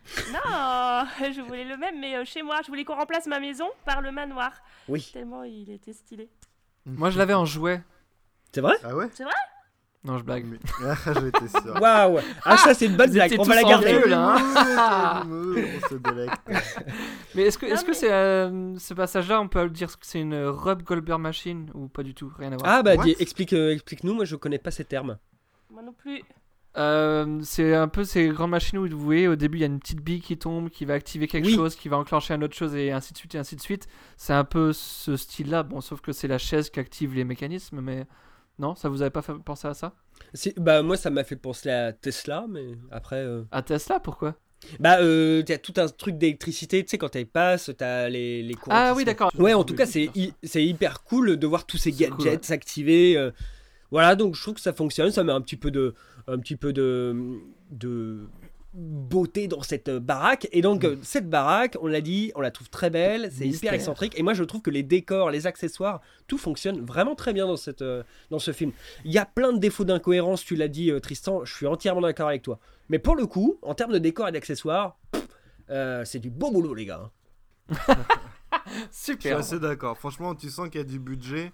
Non, je voulais le même, mais euh, chez moi. Je voulais qu'on remplace ma maison par le manoir. Oui. Tellement il était stylé. Moi, je l'avais en jouet. C'est vrai ? Ah ouais ? C'est vrai ? Non, je blague. Ah, j'étais sûr. Waouh. Ah, ça, c'est une bonne Vous blague. étiez On va la tous garder. envieux, là, hein. On se délecte. Mais est-ce que, Non, est-ce que mais- c'est, euh, ce passage-là, on peut dire que c'est une Rube Goldberg machine ou pas du tout? Rien à voir. Ah, bah, What dis- explique, euh, explique-nous. Moi, je connais pas ces termes. Moi non plus. Euh, c'est un peu ces grandes machines où vous voyez au début il y a une petite bille qui tombe, qui va activer quelque Oui. chose, qui va enclencher une autre chose et ainsi de suite et ainsi de suite. C'est un peu ce style-là, bon sauf que c'est la chaise qui active les mécanismes, mais non, ça vous avait pas fait penser à ça? Si- bah, moi, ça m'a fait penser à Tesla, mais après. euh, À Tesla, pourquoi? Bah, euh, t'as tout un truc d'électricité, tu sais, quand elle passe, t'as les, les courants. Ah qui oui, se- d'accord. Ouais, en tout cas, c'est hy- c'est hyper cool de voir tous ces C'est gadgets cool, ouais. s'activer. euh, Voilà, donc je trouve que ça fonctionne, ça met un petit peu de, un petit peu de, de beauté dans cette euh, baraque. Et donc, euh, cette baraque, on l'a dit, on la trouve très belle, c'est Mystère. hyper excentrique. Et moi, je trouve que les décors, les accessoires, tout fonctionne vraiment très bien dans, cette, euh, dans ce film. Il y a plein de défauts d'incohérence, tu l'as dit, euh, Tristan, je suis entièrement d'accord avec toi. Mais pour le coup, en termes de décors et d'accessoires, pff, euh, c'est du beau boulot, les gars. hein. Je suis Super. assez d'accord. Franchement, tu sens qu'il y a du budget.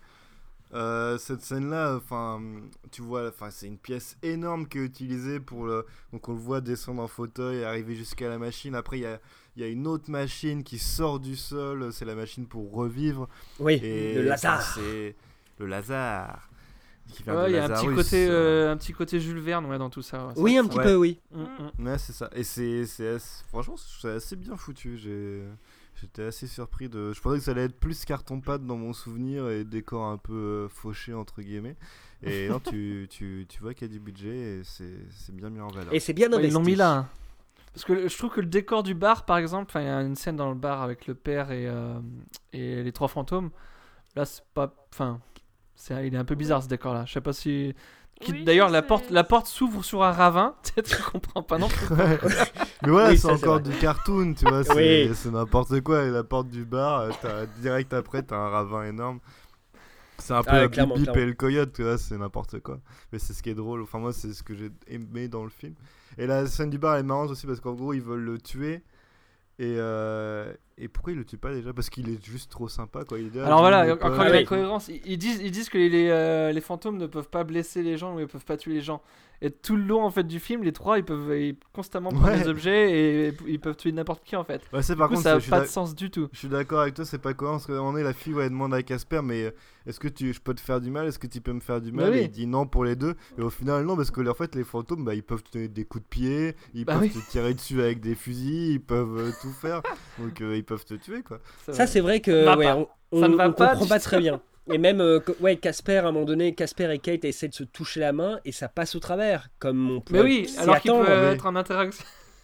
Euh, cette scène-là, enfin, tu vois, enfin, c'est une pièce énorme qui est utilisée pour le. Donc on le voit descendre en fauteuil et arriver jusqu'à la machine. Après, il y a, il y a une autre machine qui sort du sol. C'est la machine pour revivre. Oui, Et le Lazare. enfin, c'est le Lazare. Qui vient Ouais, de il y a un petit Lazarus. côté, euh, un petit côté Jules Verne, ouais, dans tout ça. ouais. Oui, Ça- un ça- petit ouais. peu, oui. Mm, mm. Ouais, c'est ça. Et c'est, c'est assez- franchement, c'est assez bien foutu. J'ai, j'étais assez surpris de. Je pensais que ça allait être plus carton-pâte dans mon souvenir et décor un peu euh, fauché entre guillemets. Et non, tu, tu, tu vois qu'il y a du budget et c'est, c'est bien mis en valeur. Et c'est bien Ouais, investi. ils l'ont mis là. hein. Parce que le- je trouve que le décor du bar, par exemple, enfin, il y a une scène dans le bar avec le père et, euh, et les trois fantômes. Là, c'est pas. Enfin, c'est, il est un peu bizarre ce décor-là. Je sais pas si. qui- Oui, D'ailleurs, ça, la c'est- porte, la porte s'ouvre sur un ravin. Tu comprends pas non plus. Ouais. Mais ouais, Oui, c'est ça, c'est encore vrai. du cartoon, tu vois. C'est, Oui. c'est n'importe quoi. Et la porte du bar, euh, t'as, direct après, t'as un ravin énorme. C'est un peu Ah ouais, la clairement, Bip Bip clairement. et le coyote, tu vois, c'est n'importe quoi. Mais c'est ce qui est drôle. Enfin, moi, c'est ce que j'ai aimé dans le film. Et la scène du bar elle est marrante aussi parce qu'en gros, ils veulent le tuer. Et, euh, et pourquoi ils le tuent pas déjà? Parce qu'il est juste trop sympa, quoi. Il est là, Alors il voilà, est encore pas- une oui. incohérence. Ils ils disent, ils disent que les, euh, les fantômes ne peuvent pas blesser les gens ou ils peuvent pas tuer les gens. Et tout le long en fait du film, les trois ils peuvent ils constamment prendre Ouais. des objets et ils peuvent tuer n'importe qui en fait. Ouais, c'est Du par coup, contre, ça c'est- a je suis pas de d'ac- sens du tout. Je suis d'accord avec toi, c'est pas cohérent parce qu'à un moment donné, la fille, ouais, elle demande à Casper, mais euh, est-ce que tu, je peux te faire du mal? Est-ce que tu peux me faire du mal? oui. Et il dit non pour les deux. Et au final, non, parce que en fait, les fantômes, bah, ils peuvent te donner des coups de pied, ils Bah peuvent oui. te tirer dessus avec des fusils, ils peuvent euh, tout faire. Donc, euh, ils peuvent te tuer, quoi. Ça, c'est vrai que Va ouais, pas. on, Ça on- ne va on pas comprend du pas tout. très bien. Et même, euh, que- ouais, Casper, à un moment donné, Casper et Kate essaient de se toucher la main et ça passe au travers, comme on peut Mais oui, s'y alors qu'ils attendre. peuvent oui. être en interaction.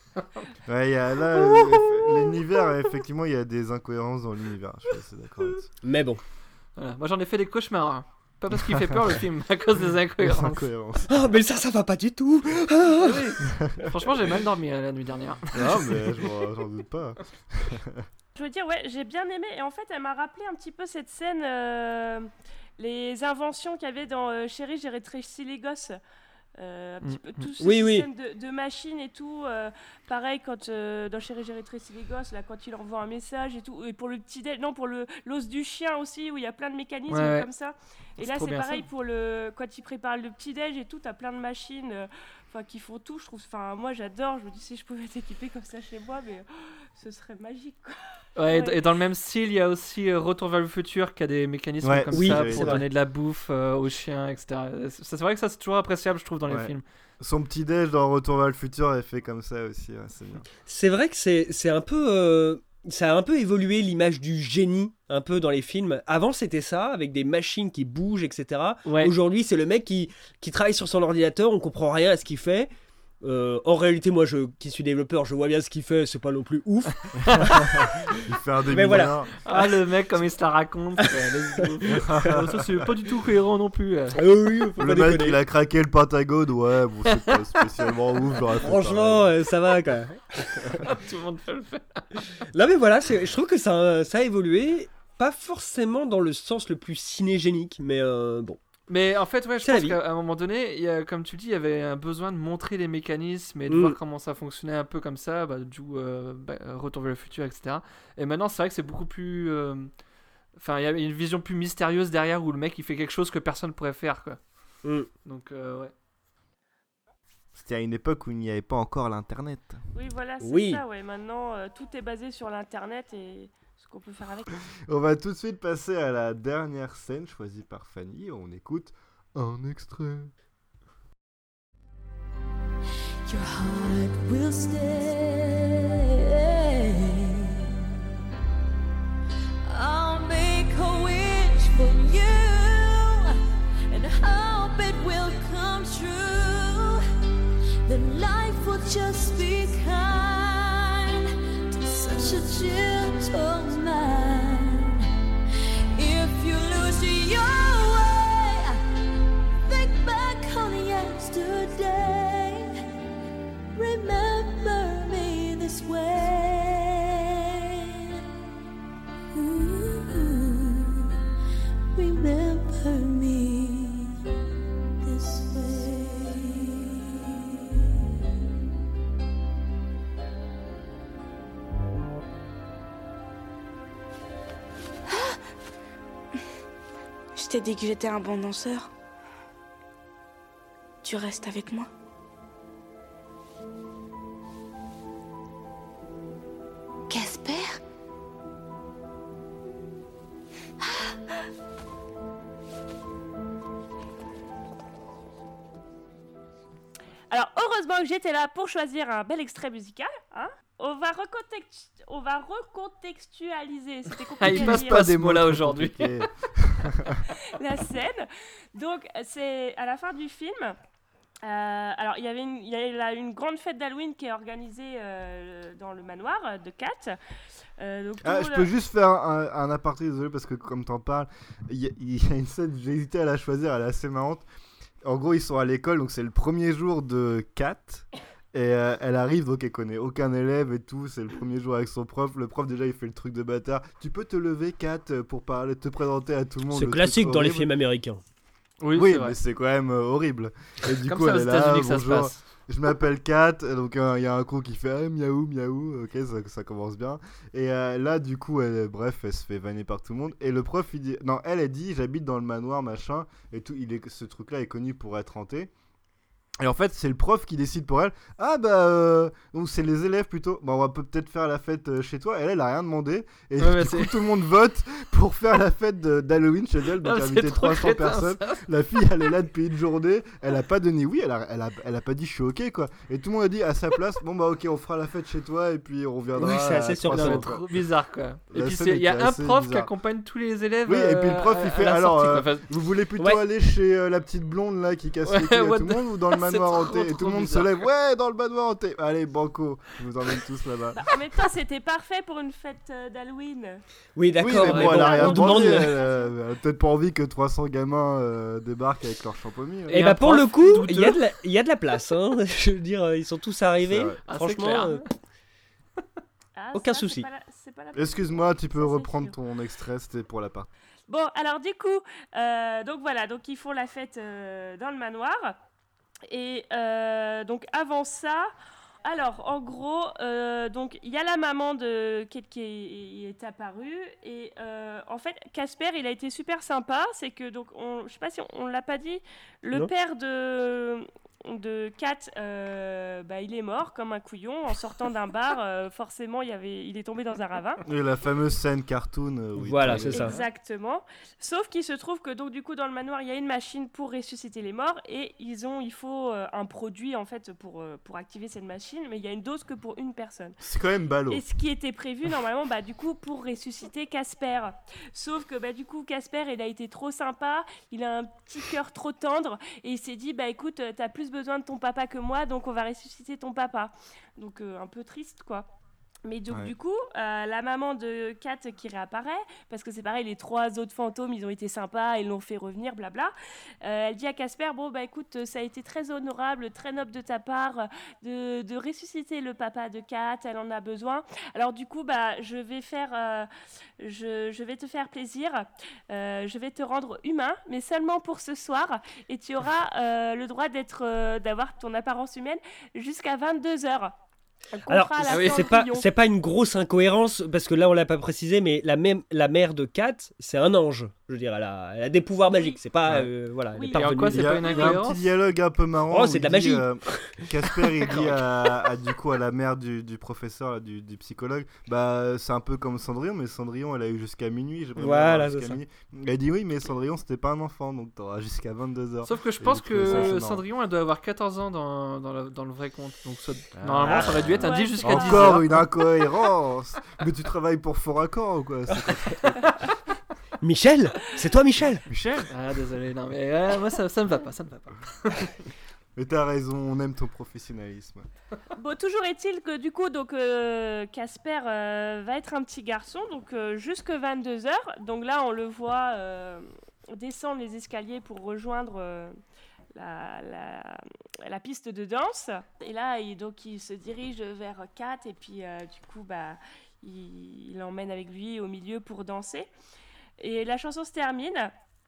Ouais, il y a là, euh, l'univers, effectivement, il y a des incohérences dans l'univers. Je suis assez d'accord avec ça. Mais bon. Voilà. Moi j'en ai fait des cauchemars. hein. Pas parce qu'il fait peur le film, à cause des Les incohérences. incohérences. Ah, mais ça, ça va pas du tout. Ah oui. Franchement, j'ai mal dormi euh, la nuit dernière. Non, mais je m'en- j'en doute pas. Je veux dire, ouais, j'ai bien aimé. Et en fait, elle m'a rappelé un petit peu cette scène, euh, les inventions qu'il y avait dans euh, Chérie, j'ai rétréci les gosses. Euh, un petit Mm, peu mm. tout ce Oui, oui. système de, de machines et tout. euh, pareil, quand euh, dans Chérie, j'ai rétréci les gosses, là, quand il envoie un message et tout. Et pour le petit dé- non, pour le l'os du chien aussi, où il y a plein de mécanismes Ouais, ouais. comme ça. Et C'est là, trop c'est bien, pareil ça. pour le quand il prépare le petit déj et tout. T'as plein de machines. euh, Enfin, qui font tout, je trouve. Enfin, moi, j'adore. Je me dis, si je pouvais être équipée comme ça chez moi, mais oh, ce serait magique, quoi. Ouais, et- Ouais. et dans le même style, il y a aussi euh, Retour vers le futur qui a des mécanismes Ouais, comme oui, ça c'est pour vrai. donner de la bouffe euh, aux chiens, et cetera. C'est c'est vrai que ça c'est toujours appréciable, je trouve, dans les Ouais. films. Son petit déj dans Retour vers le futur est fait comme ça aussi, ouais, c'est bien. C'est vrai que c'est c'est un peu. euh, ça a un peu évolué l'image du génie, un peu dans les films. Avant, c'était ça, avec des machines qui bougent, et cetera. Ouais. Aujourd'hui, c'est le mec qui, qui travaille sur son ordinateur, on comprend rien à ce qu'il fait. Euh, en réalité, moi, je, qui suis développeur, je vois bien ce qu'il fait, c'est pas non plus ouf. Il fait un demi Mais voilà. Ah, le mec, comme il se la raconte. euh, let's go. Euh, ça, c'est pas du tout cohérent non plus. euh. Ah oui, faut pas Le mec, déconner. il a craqué le Pentagone, ouais, bon, c'est pas spécialement ouf, j'aurais fait Franchement, pareil. euh, ça va quoi. Tout le monde peut le faire. Non mais voilà, c'est- je trouve que ça, ça a évolué, pas forcément dans le sens le plus cinégénique, mais euh, bon. Mais en fait, ouais, je C'est la pense vie. qu'à un moment donné, il y a, comme tu dis, il y avait un besoin de montrer les mécanismes et de Mm. voir comment ça fonctionnait un peu comme ça, bah, du euh, bah, Retour vers le futur, et cetera. Et maintenant, c'est vrai que c'est beaucoup plus. euh, Enfin, il y a une vision plus mystérieuse derrière où le mec il fait quelque chose que personne pourrait faire, quoi. Mm. Donc, euh, ouais. C'était à une époque où il n'y avait pas encore l'internet. Oui, voilà, c'est Oui. ça, ouais. Maintenant, euh, tout est basé sur l'internet et ce qu'on peut faire avec. On va tout de suite passer à la dernière scène choisie par Fanny. On écoute un extrait. Your heart will stay. I'll make a wish for you and hope it will come true. Then life will just be kind to such a gentleman. If you lose your way, think back on yesterday. Remember me this way. Ooh, remember me this way. Je t'ai dit que j'étais un bon danseur. Tu restes avec moi? Casper? Alors, heureusement que j'étais là pour choisir un bel extrait musical. Hein. On, va recontext... On va recontextualiser. C'était compliqué. Ah, il à passe dire. pas des mots là aujourd'hui. La scène. Donc, c'est à la fin du film. Euh, alors, il y avait une, il y a là une grande fête d'Halloween qui est organisée euh, dans le manoir de Kat. Euh, donc, Ah, tout je le- peux juste faire un, un aparté, désolé, parce que comme t'en parles, il y, a- il y a une scène, j'ai hésité à la choisir, elle est assez marrante. En gros, ils sont à l'école, donc c'est le premier jour de Kat. Et euh, elle arrive, donc elle connaît aucun élève et tout. C'est le premier jour avec son prof. Le prof, déjà, il fait le truc de bâtard. Tu peux te lever, Kat, pour parler, te présenter à tout le monde. C'est le classique truc dans les horrible. films américains. Oui, Oui, c'est vrai. mais c'est quand même euh, horrible. Et du Comme coup, ça, elle aux est là, États-Unis que ça se bonjour. passe. Je m'appelle Kat, donc euh, il y a un coup qui fait ah, miaou, miaou, ok, ça, ça commence bien. Et euh, là, du coup, elle, bref, elle se fait vanner par tout le monde. Et le prof, il dit, non, elle, elle dit, j'habite dans le manoir, machin, et tout. Il est, ce truc-là est connu pour être hanté. Et en fait, c'est le prof qui décide pour elle. Ah bah, euh, donc c'est les élèves plutôt. Bon, on va peut- peut-être faire la fête euh, chez toi. Elle, elle a rien demandé. Et Ouais, mais du coup, c'est- tout le monde vote pour faire la fête de- d'Halloween chez elle. Donc, Ah, c'est inviter trop trois cents crétin, personnes. ça. La fille, elle est là depuis une journée. Elle a pas donné oui. Elle a, elle a, elle a pas dit je suis ok, quoi. Et tout le monde a dit à sa place, bon bah, ok, on fera la fête chez toi. Et puis on reviendra. Oui, c'est assez à trois cents, surprenant. quoi. Trop bizarre quoi. Et La puis scène c'est- il y a était un assez prof qui bizarre. accompagne tous les élèves. Oui, et puis le prof euh, il à fait la alors, sortie, euh, quoi. Enfin, vous voulez plutôt ouais. aller chez euh, la petite blonde là qui casse Ouais, les couilles à what tout le the- monde ou dans le C'est manoir trop, hanté? Et tout trop le monde bizarre. se lève, ouais, dans le manoir hanté. Allez, banco, je vous emmène tous là-bas. Bah, en même temps, c'était parfait pour une fête euh, d'Halloween. Oui, Oui, d'accord. mais mais bon, elle a bon, rien on demande. demandé. Elle, euh, elle a peut-être pas envie que trois cents gamins euh, débarquent avec leur champomis. hein. Et Et bah un pour prof le coup, douteux. il y, a de la- il y a de la place. Hein. Je veux dire, euh, ils sont tous arrivés. C'est vrai. Ah, c'est Franchement, clair. euh, Ah, Aucun ça, souci. c'est pas la- c'est pas la- Excuse-moi, tu peux Ça, c'est reprendre sûr. ton extrait, c'était pour la part. Bon, alors du coup, euh, donc voilà, donc ils font la fête euh, dans le manoir. Et euh, donc avant ça, alors en gros, euh, donc il y a la maman de Kate qui est, est apparue et euh, en fait Casper il a été super sympa, c'est que donc on, je sais pas si on, on l'a pas dit, le Non. père de de Kat, euh, bah, il est mort comme un couillon en sortant d'un bar. euh, forcément, il y avait, il est tombé dans un ravin. Et la fameuse scène cartoon. euh, où il Voilà, tombait. c'est ça. Exactement. Sauf qu'il se trouve que donc du coup dans le manoir il y a une machine pour ressusciter les morts et ils ont, il faut euh, un produit en fait pour euh, pour activer cette machine, mais il y a une dose que pour une personne. C'est quand même ballot. Et ce qui était prévu normalement, bah du coup pour ressusciter Casper. Sauf que bah du coup Casper il a été trop sympa, il a un petit cœur trop tendre et il s'est dit bah écoute euh, t'as plus besoin de ton papa que moi donc on va ressusciter ton papa. Donc euh, un peu triste quoi. Mais donc, Ouais. du coup, euh, la maman de Kat qui réapparaît, parce que c'est pareil, les trois autres fantômes, ils ont été sympas, ils l'ont fait revenir, blabla. Euh, elle dit à Casper, bon, bah écoute, ça a été très honorable, très noble de ta part de, de ressusciter le papa de Kat, elle en a besoin. Alors du coup, bah, je vais faire, euh, je, je vais te faire plaisir, euh, je vais te rendre humain, mais seulement pour ce soir, et tu auras euh, le droit d'être, euh, d'avoir ton apparence humaine jusqu'à vingt-deux heures. Alors, contrat à la c'est Cendrillon. pas, c'est pas une grosse incohérence, parce que là, on l'a pas précisé, mais la, même, la mère de Kat, c'est un ange. Je veux dire, elle a, elle a des pouvoirs magiques. C'est pas. Ouais. euh, voilà, Oui. elle est pas Et en revenue- quoi, Il c'est y a, pas une il y a un incohérence petit dialogue un peu marrant. Oh, où c'est de la il dit, magie. euh, Casper, il dit à, à, du coup à la mère du, du professeur, là, du, du psychologue, bah c'est un peu comme Cendrillon, mais Cendrillon, elle a eu jusqu'à minuit. J'aimerais bien Voilà, avoir c'est jusqu'à ça. minuit. Elle dit oui, mais Cendrillon, c'était pas un enfant, donc t'auras jusqu'à vingt-deux heures. Sauf que je Et pense j'ai trouvé ça assez que marrant. Cendrillon, elle doit avoir quatorze ans dans, dans, la- dans le vrai compte. Donc ça- Ah. normalement, ça aurait dû être un Ouais, dix c'est jusqu'à dix Encore heures. une incohérence. Mais tu travailles pour Fort Accord ou quoi? C'est quoi Michel, c'est toi, Michel. Michel Ah, désolé, non, mais euh, moi, ça, ça me va pas, ça me va pas. Mais t'as raison, on aime ton professionnalisme. Bon, toujours est-il que du coup, donc euh, Casper euh, va être un petit garçon, donc euh, jusque vingt-deux heures. Donc là, on le voit euh, descendre les escaliers pour rejoindre euh, la, la, la piste de danse. Et là, il, donc, il se dirige vers Kat et puis euh, du coup, bah, il, il l'emmène avec lui au milieu pour danser. Et la chanson se termine.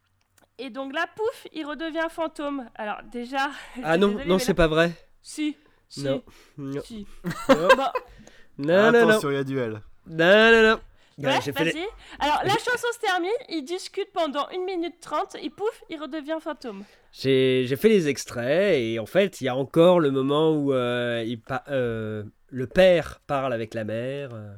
Et donc là, pouf, il redevient fantôme. Alors déjà... Ah non, désolée, non, mais c'est là- pas vrai. Si, si, Non. Non. si. Non. Bon, Non, non, non. Attention, il y a duel. Non, non, non. Ouais, ouais, j'ai fait vas-y. les- Alors, la chanson se termine, il discute pendant une minute trente, et pouf, il redevient fantôme. J'ai j'ai fait les extraits et en fait, il y a encore le moment où euh, il pa- euh, le père parle avec la mère. euh,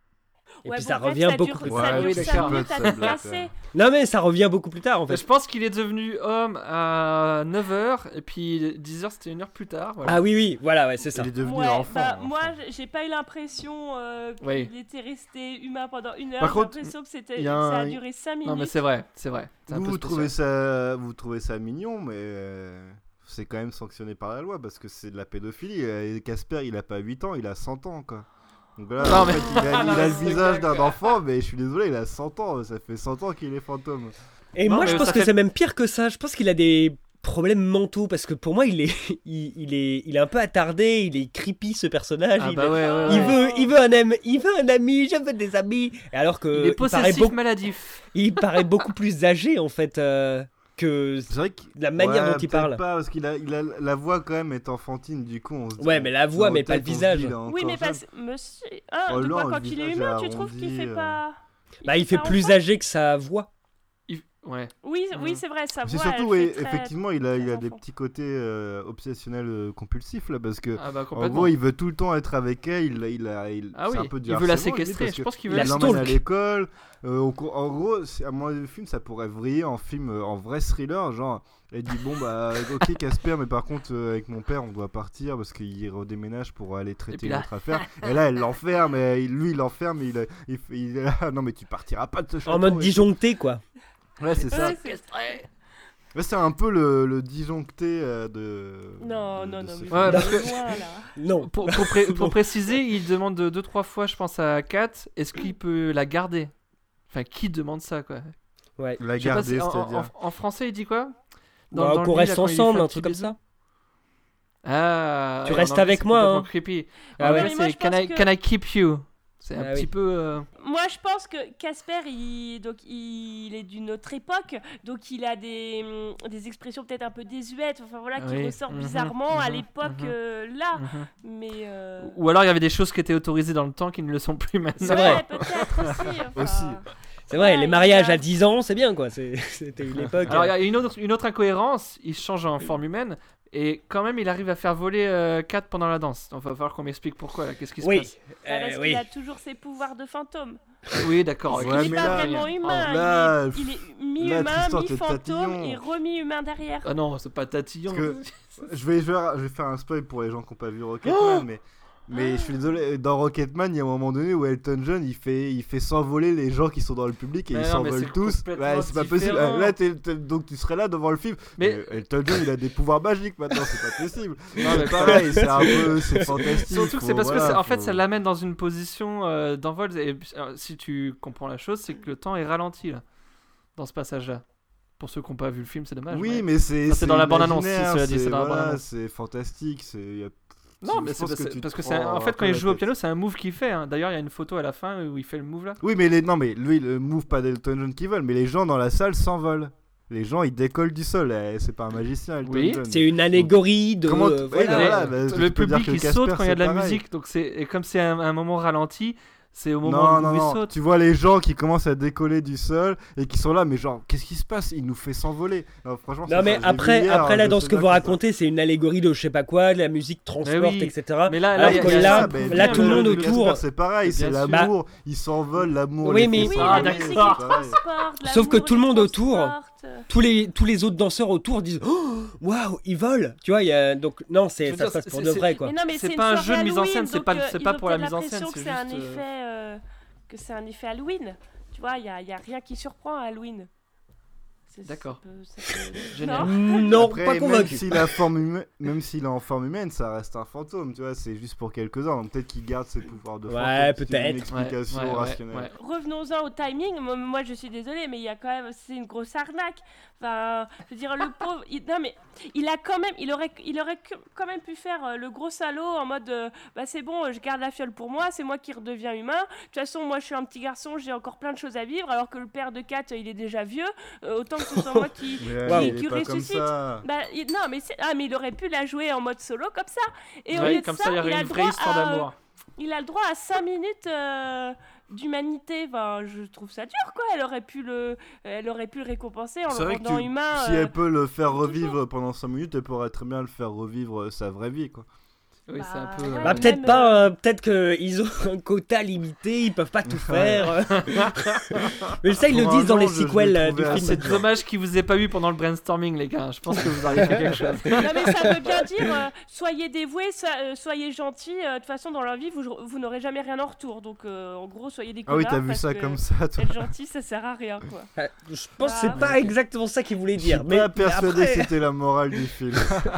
et Ouais, puis bon, ça bref, revient ça beaucoup dure- plus ça tard. dure oui, cinq d'accord. minutes à Ça tout bloque, casser. ouais. Non mais ça revient beaucoup plus tard en fait. Je pense qu'il est devenu homme à neuf heures, et puis dix heures, c'était une heure plus tard. Voilà. Ah oui, oui, voilà, ouais, c'est ça. Il est devenu Ouais, enfant. bah, enfant. moi, j'ai- j'ai pas eu l'impression euh, qu'il Oui. était resté humain pendant une heure. Par J'ai contre, l'impression que c'était, il y a un- ça a duré cinq minutes. Non, mais c'est vrai, c'est vrai. C'est un Vous, peu vous spécial. trouvez ça, vous trouvez ça mignon, mais euh, c'est quand même sanctionné par la loi parce que c'est de la pédophilie. Et Casper, il a pas huit ans, il a cent ans, quoi. Donc là, Non, en mais- fait, il a, il a le C'est visage clair, d'un quoi. enfant, mais je suis désolé, il a cent ans. Ça fait cent ans qu'il est fantôme. Et Non, moi mais je pense ça que fait- c'est même pire que ça. Je pense qu'il a des problèmes mentaux parce que pour moi il est, il, il est, il est un peu attardé. Il est creepy ce personnage. Ah il, bah ouais, ouais, il ouais. veut, il veut un ami, il veut un ami. Je veux des amis. Et alors que Il est paraît possessif beaucoup, maladif. il paraît beaucoup plus âgé en fait euh, que C'est vrai que la manière ouais, dont il peut-être parle. pas parce qu'il a, il a la voix quand même est enfantine. Du coup, on se dit- Ouais, mais la voix, dans mais notre pas le tête, on se visage. dit, il est Oui, encore mais pas. jeune. Monsieur. Ah, Oh de non, quoi, le quand il est visage humain, est tu trouves qu'il arrondi, fait euh. pas. Bah il fait pas plus enfant âgé que sa voix. Il- Ouais. Oui, oui, Mm. c'est vrai, sa C'est voix. surtout, elle ouais, fait très- effectivement, il a, il a très des enfant. petits côtés euh, obsessionnels euh, compulsifs là parce que. Ah bah En complètement. gros, il veut tout le temps être avec elle. Il, il a, il, Ah c'est oui, un peu du il veut la harcèlement, limite, séquestrer, parce je que pense qu'il veut il la l'emmène à stalk. l'école. Euh, en, co- en gros, c'est- à mon avis, le film, ça pourrait vriller en film, euh, en vrai thriller, genre. Elle dit bon bah ok Casper, mais par contre euh, avec mon père on doit partir parce qu'il redéménage pour aller traiter puis une là- autre affaire. Et là elle l'enferme, et il- lui il l'enferme, et il, il, fait- il est là, non mais tu partiras pas de ce château. En mode et- disjoncté quoi. Ouais c'est ça. Ouais, c'est- Ouais, c'est un peu le, le disjoncté euh, de. Non, de- non, de non, ce mais film. Ouais, parce que- loin, là. Non. Pour, pour, pré- pour préciser, il demande deux, deux, trois fois, je pense, à Kat, est-ce qu'il peut la garder? Enfin, qui demande ça, quoi? Ouais. La Je sais pas garder, si- en, c'est-à-dire. en- en français, il dit quoi? Bah, le qu'on billet, reste là, quand il lui fait ensemble, un petit truc comme bisou. ça. Ah, Tu ouais, restes en anglais, avec c'est moi, complètement hein. creepy. Ah En ouais. anglais, Mais moi, c'est je can pense I, que- can I keep you? C'est un Ah petit oui. peu. euh, Moi, je pense que Casper, il, donc, il est d'une autre époque, donc il a des, hum, des expressions peut-être un peu désuètes, enfin voilà, qui Oui. ressortent Mhm, bizarrement à mhm, l'époque mhm. euh, là. mhm. Mais. euh, Ou alors il y avait des choses qui étaient autorisées dans le temps qui ne le sont plus maintenant. C'est vrai. Ouais, peut-être aussi. enfin. Aussi. C'est vrai, Ouais, les il mariages a- à dix ans, c'est bien quoi. C'est- C'était une époque. Alors il y a une autre, une autre incohérence, il change en forme humaine et quand même il arrive à faire voler euh, Kat pendant la danse. Donc il va falloir qu'on m'explique pourquoi là, qu'est-ce qui se Oui. passe? Bah, Euh, parce oui. qu'il a toujours ses pouvoirs de fantôme. Oui, d'accord. Il ok. Ouais, n'est mais pas là- vraiment humain. là, il est, il est là, mi-humain, Tristan, t'es mi-fantôme tatillon. et remis-humain derrière. Ah non, c'est pas tatillon. Parce que je vais, faire, je vais faire un spoil pour les gens qui n'ont pas vu Rocketman, mais, mais je suis désolé, dans Rocketman, il y a un moment donné où Elton John il fait, il fait s'envoler les gens qui sont dans le public et Mais ils non, mais s'envolent c'est tous. complètement Ouais, c'est pas possible. différent. Là, t'es- t'es- donc tu serais là devant le film. Mais- Mais Elton John il a des pouvoirs magiques maintenant, c'est pas possible. Non, mais C'est pareil, c'est un peu, c'est fantastique. Surtout que c'est faut- parce que voilà, c'est- en fait faut- ça l'amène dans une position euh, d'envol. Et alors, si tu comprends la chose, c'est que le temps est ralenti là, dans ce passage-là. Pour ceux qui n'ont pas vu le film, c'est dommage. Oui, mais c'est. Ça, c'est dans la bande-annonce, si imaginaire, cela dit, c'est dans la voilà, bande-annonce. C'est fantastique, c'est. il y a- Non, je mais c'est pense parce, que tu parce te que c'est prends en un fait peu quand il la joue au tête. piano, c'est un move qu'il fait. hein. D'ailleurs, il y a une photo à la fin où il fait le move là. Oui, mais les... non, mais lui, le move pas d'Elton John qui vole, mais les gens dans la salle s'envolent. les gens ils décollent du sol. Eh, c'est pas un magicien. Elton Oui. John. C'est une allégorie de. Comment t- euh, oui, voilà. voilà, bah, le tu peux dire public que il Casper, saute quand il y a de la c'est pareil. musique, donc c'est et comme c'est un, un moment ralenti, c'est au moment Non, non, où il non. saute. Tu vois les gens qui commencent à décoller du sol et qui sont là, mais genre, qu'est-ce qui se passe? Il nous fait s'envoler. Non, franchement, Non ça, mais ça, je l'ai après, vu hier, après là je dans sais ce que pas vous que ça- racontez, c'est une allégorie de je sais pas quoi, de la musique transporte, oui. et cetera. Mais là- là, Alors il y a- que il y a là, ça, ben, là bien, tout le le- monde le autour. Casper, c'est pareil, c'est Bien sûr. l'amour. Ils s'envolent, l'amour. Oui, les mais- fait Oui, Ah, la s'envoler, musique d'accord. c'est les pareil. transporte, Sauf que l'amour tout le les monde autour, transporte. tous les tous les autres danseurs autour disent oh, waouh, ils volent. Tu vois, il y a donc non, Je c'est veux ça dire, se passe c'est- pour c'est- de vrai quoi. Mais non, mais C'est c'est pas une un jeu de soirée mise en scène, Halloween, c'est donc, pas- euh, c'est ils pas ont pour la peut-être mise en scène, l'impression que c'est c'est un juste, euh, effet, euh, que c'est un effet Halloween. Tu vois, il y a, il y a rien qui surprend à Halloween. C'est- D'accord. ça peut- ça peut- Génial. Non. Non, Après, pas même convaincu. s'il a forme humaine, même s'il est en forme humaine, ça reste un fantôme, tu vois. C'est juste pour quelques heures, donc peut-être qu'il garde ses pouvoirs de Ouais, fantôme. si tu veux peut-être. Une explication Ouais, ouais, ouais, rationnelle. ouais. Revenons-en au timing. Moi, moi, je suis désolée, mais il y a quand même, c'est une grosse arnaque. Enfin, je veux dire, le pauvre. il- non, mais il a quand même, il aurait, il aurait que- quand même pu faire euh, le gros salaud en mode, euh, bah c'est bon, euh, je garde la fiole pour moi, c'est moi qui redeviens humain. De toute façon, moi, je suis un petit garçon, j'ai encore plein de choses à vivre, alors que le père de Kat, euh, il est déjà vieux. Euh, autant que ce soit moi qui, Mais, qui, euh, il est qui pas comme ressuscite. ça. Bah, il- non, mais c'est- ah, mais il aurait pu la jouer en mode solo comme ça. Et au Ouais, lieu de comme ça, ça, il y il aurait a une le vraie droit histoire à, d'amour. il a le droit à cinq minutes euh, d'humanité. Enfin, je trouve ça dur, quoi. Elle aurait pu le, elle aurait pu le récompenser en C'est le vrai que rendant tu- humain. si euh, elle peut le faire toujours. revivre pendant cinq minutes, elle pourrait très bien le faire revivre euh, sa vraie vie, quoi. Oui, c'est un Bah, peu. ouais. euh, Bah peut-être même, pas, euh, peut-être qu'ils ont un quota limité, ils peuvent pas tout faire. Mais ça ils le Pour un disent dans les an, je- je l'ai sequels euh, trouvé du film. C'est dommage qu'il vous ait pas eu pendant le brainstorming, les gars. Je pense que vous auriez fait quelque chose. Non mais ça veut bien dire, euh, soyez dévoués, so- euh, soyez gentils. euh, De toute façon, dans leur vie, vous, vous n'aurez jamais rien en retour. Donc, euh, en gros, soyez des Ah oui, connards. t'as vu parce ça que comme ça, toi. Être gentil, ça sert à rien, quoi. Euh, Je pense que Ah, c'est pas ouais. exactement ça qu'il voulait Je suis dire. Mais, pas mais persuadé après- que c'était la morale du film.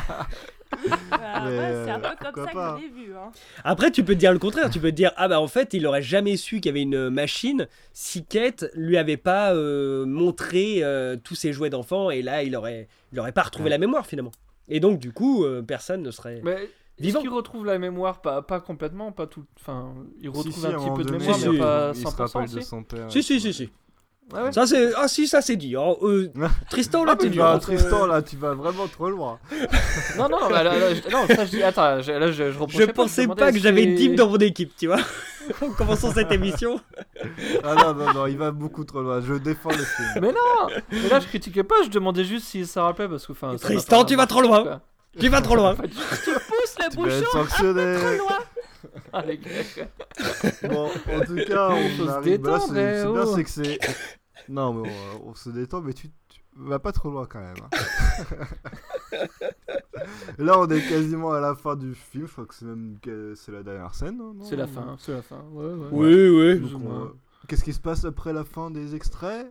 Bah, Mais, ouais, c'est un euh, peu comme pourquoi ça pas. que je l'ai vu. Hein. Après, tu peux te dire le contraire. Tu peux te dire, ah bah en fait, il aurait jamais su qu'il y avait une machine si Kate lui avait pas euh, montré euh, tous ses jouets d'enfant et là, il aurait, il aurait pas retrouvé Ouais. la mémoire finalement. Et donc, du coup, euh, personne ne serait. Mais est-ce Vivant. qu'il retrouve la mémoire pas, pas complètement, pas tout. Enfin, il retrouve Si, si, un à un petit moment peu de donné, mémoire, Si, mais si. pas il cent se pour cent rappelle de aussi. son père. Si, si, si, si. Ouais, ouais. Ça, c'est. Ah, si, ça c'est dit. hein. Euh, Tristan, là, Ah, t'es mais dur. bah, hein. Tristan, là, tu vas vraiment trop loin. Non, non, bah, là, là, je- non, ça je dis. Attends, je, là je, je reprochais Je pas, pensais demandais pas que est-ce j'avais qu'il- Dim dans mon équipe, tu vois. En commençant cette émission. Ah non, non, non, il va beaucoup trop loin. Je défends le film. Mais non, mais là je critiquais pas, je demandais juste si ça rappelait parce que enfin. ça Tristan, m'a pas tu vas trop loin. quoi. Tu vas trop loin. Tu pousses le Tu vas être bouchon un peu sanctionné. trop loin. Ah, les gars. Bon, en tout cas, Faut on se arrive. Bah là, c'est détendre, eh, c'est bien, oh. c'est que c'est. Non, mais on, on se détend, mais tu, tu vas pas trop loin quand même. hein. Là, on est quasiment à la fin du film. Je crois que c'est même que c'est la dernière scène. non C'est la fin, c'est la fin. Ouais, ouais. Oui, oui. Donc, Plus ou on- moins. Qu'est-ce qui se passe après la fin des extraits?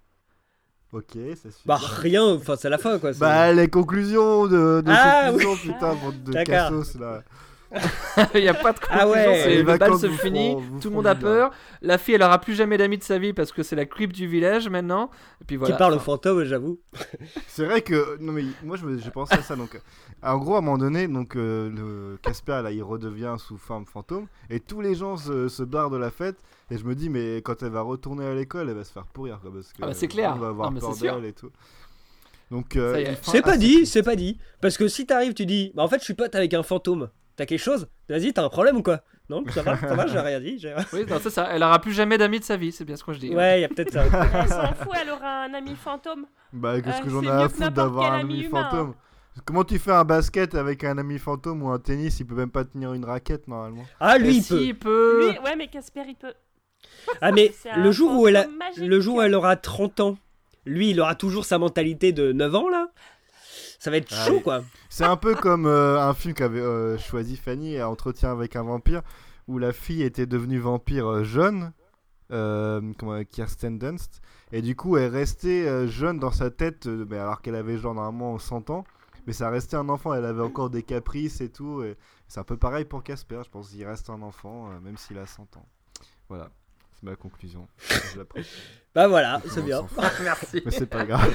Ok, ça suffit. Bah, rien. Enfin, c'est la fin, quoi. c'est- Bah, les conclusions de, de Ah, cette oui. émission, putain, bande de D'accord. cassos là. Il y a pas de conclusion, Ah ouais. c'est Les le bal vacances se vous finit, feront- vous tout le feront monde a du bien. peur. La fille, elle aura plus jamais d'amis de sa vie parce que c'est la creep du village maintenant. Et puis voilà. Qui parle au Enfin, fantôme, j'avoue. C'est vrai que non mais moi je me- j'ai pensé à ça donc euh, en gros à un moment donné donc euh, le Casper là il redevient sous forme fantôme et tous les gens se, se barrent de la fête et je me dis mais quand elle va retourner à l'école elle va se faire pourrir quoi parce que Ah bah, c'est clair. on va avoir Non, mais peur c'est sûr. d'elle et tout. Donc euh, Ça y est. une fin C'est pas assez dit, triste. c'est pas dit. Parce que si t'arrives, tu dis, bah en fait, je suis pote avec un fantôme. T'as quelque chose? Vas-y, t'as un problème ou quoi? Non, ça va, ça va, j'ai rien dit. j'ai- Oui, non, c'est ça. Elle aura plus jamais d'amis de sa vie, c'est bien ce que je dis. Ouais, y a peut-être ça. Elle s'en fout, elle aura un ami fantôme. Bah qu'est-ce Euh, que j'en c'est ai mieux à que foutre n'importe d'avoir quel un ami ami humain, fantôme. Comment tu fais un basket avec un ami fantôme ou un tennis, il peut même pas tenir une raquette normalement. Ah, lui, Et il si, peut. il peut. Lui, ouais, mais Casper, il peut. Ah, mais C'est le un jour où elle a... fantôme magique. le jour où elle aura trente ans, lui, il aura toujours sa mentalité de neuf ans, là. Ça va être Ah chaud, oui. quoi. C'est un peu comme euh, un film qu'avait euh, choisi Fanny, Entretien avec un vampire, où la fille était devenue vampire euh, jeune, euh, comment, Kirsten Dunst, et du coup elle restait euh, jeune dans sa tête, euh, mais alors qu'elle avait genre normalement cent ans, mais ça restait un enfant, elle avait encore des caprices et tout, et c'est un peu pareil pour Casper, je pense qu'il reste un enfant, euh, même s'il a cent ans. Voilà, c'est ma conclusion. Je l'apprécie. Bah voilà, Tout le c'est monde bien. s'en fout. Merci. Mais c'est pas grave.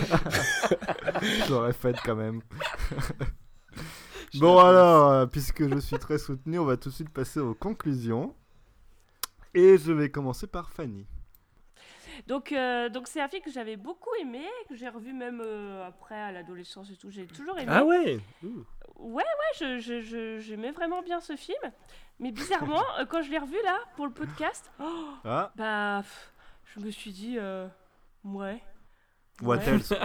Je l'aurais faite quand même. Bon alors, euh, puisque je suis très soutenu, on va tout de suite passer aux conclusions. Et je vais commencer par Fanny. Donc, euh, donc c'est un film que j'avais beaucoup aimé, que j'ai revu même euh, après à l'adolescence et tout. J'ai toujours aimé. Ah ouais. Ouais, ouais, je, je, je, j'aimais vraiment bien ce film. Mais bizarrement, euh, quand je l'ai revu là, pour le podcast, oh, Ah. bah, pff, je me suis dit, euh, ouais. What ouais. else?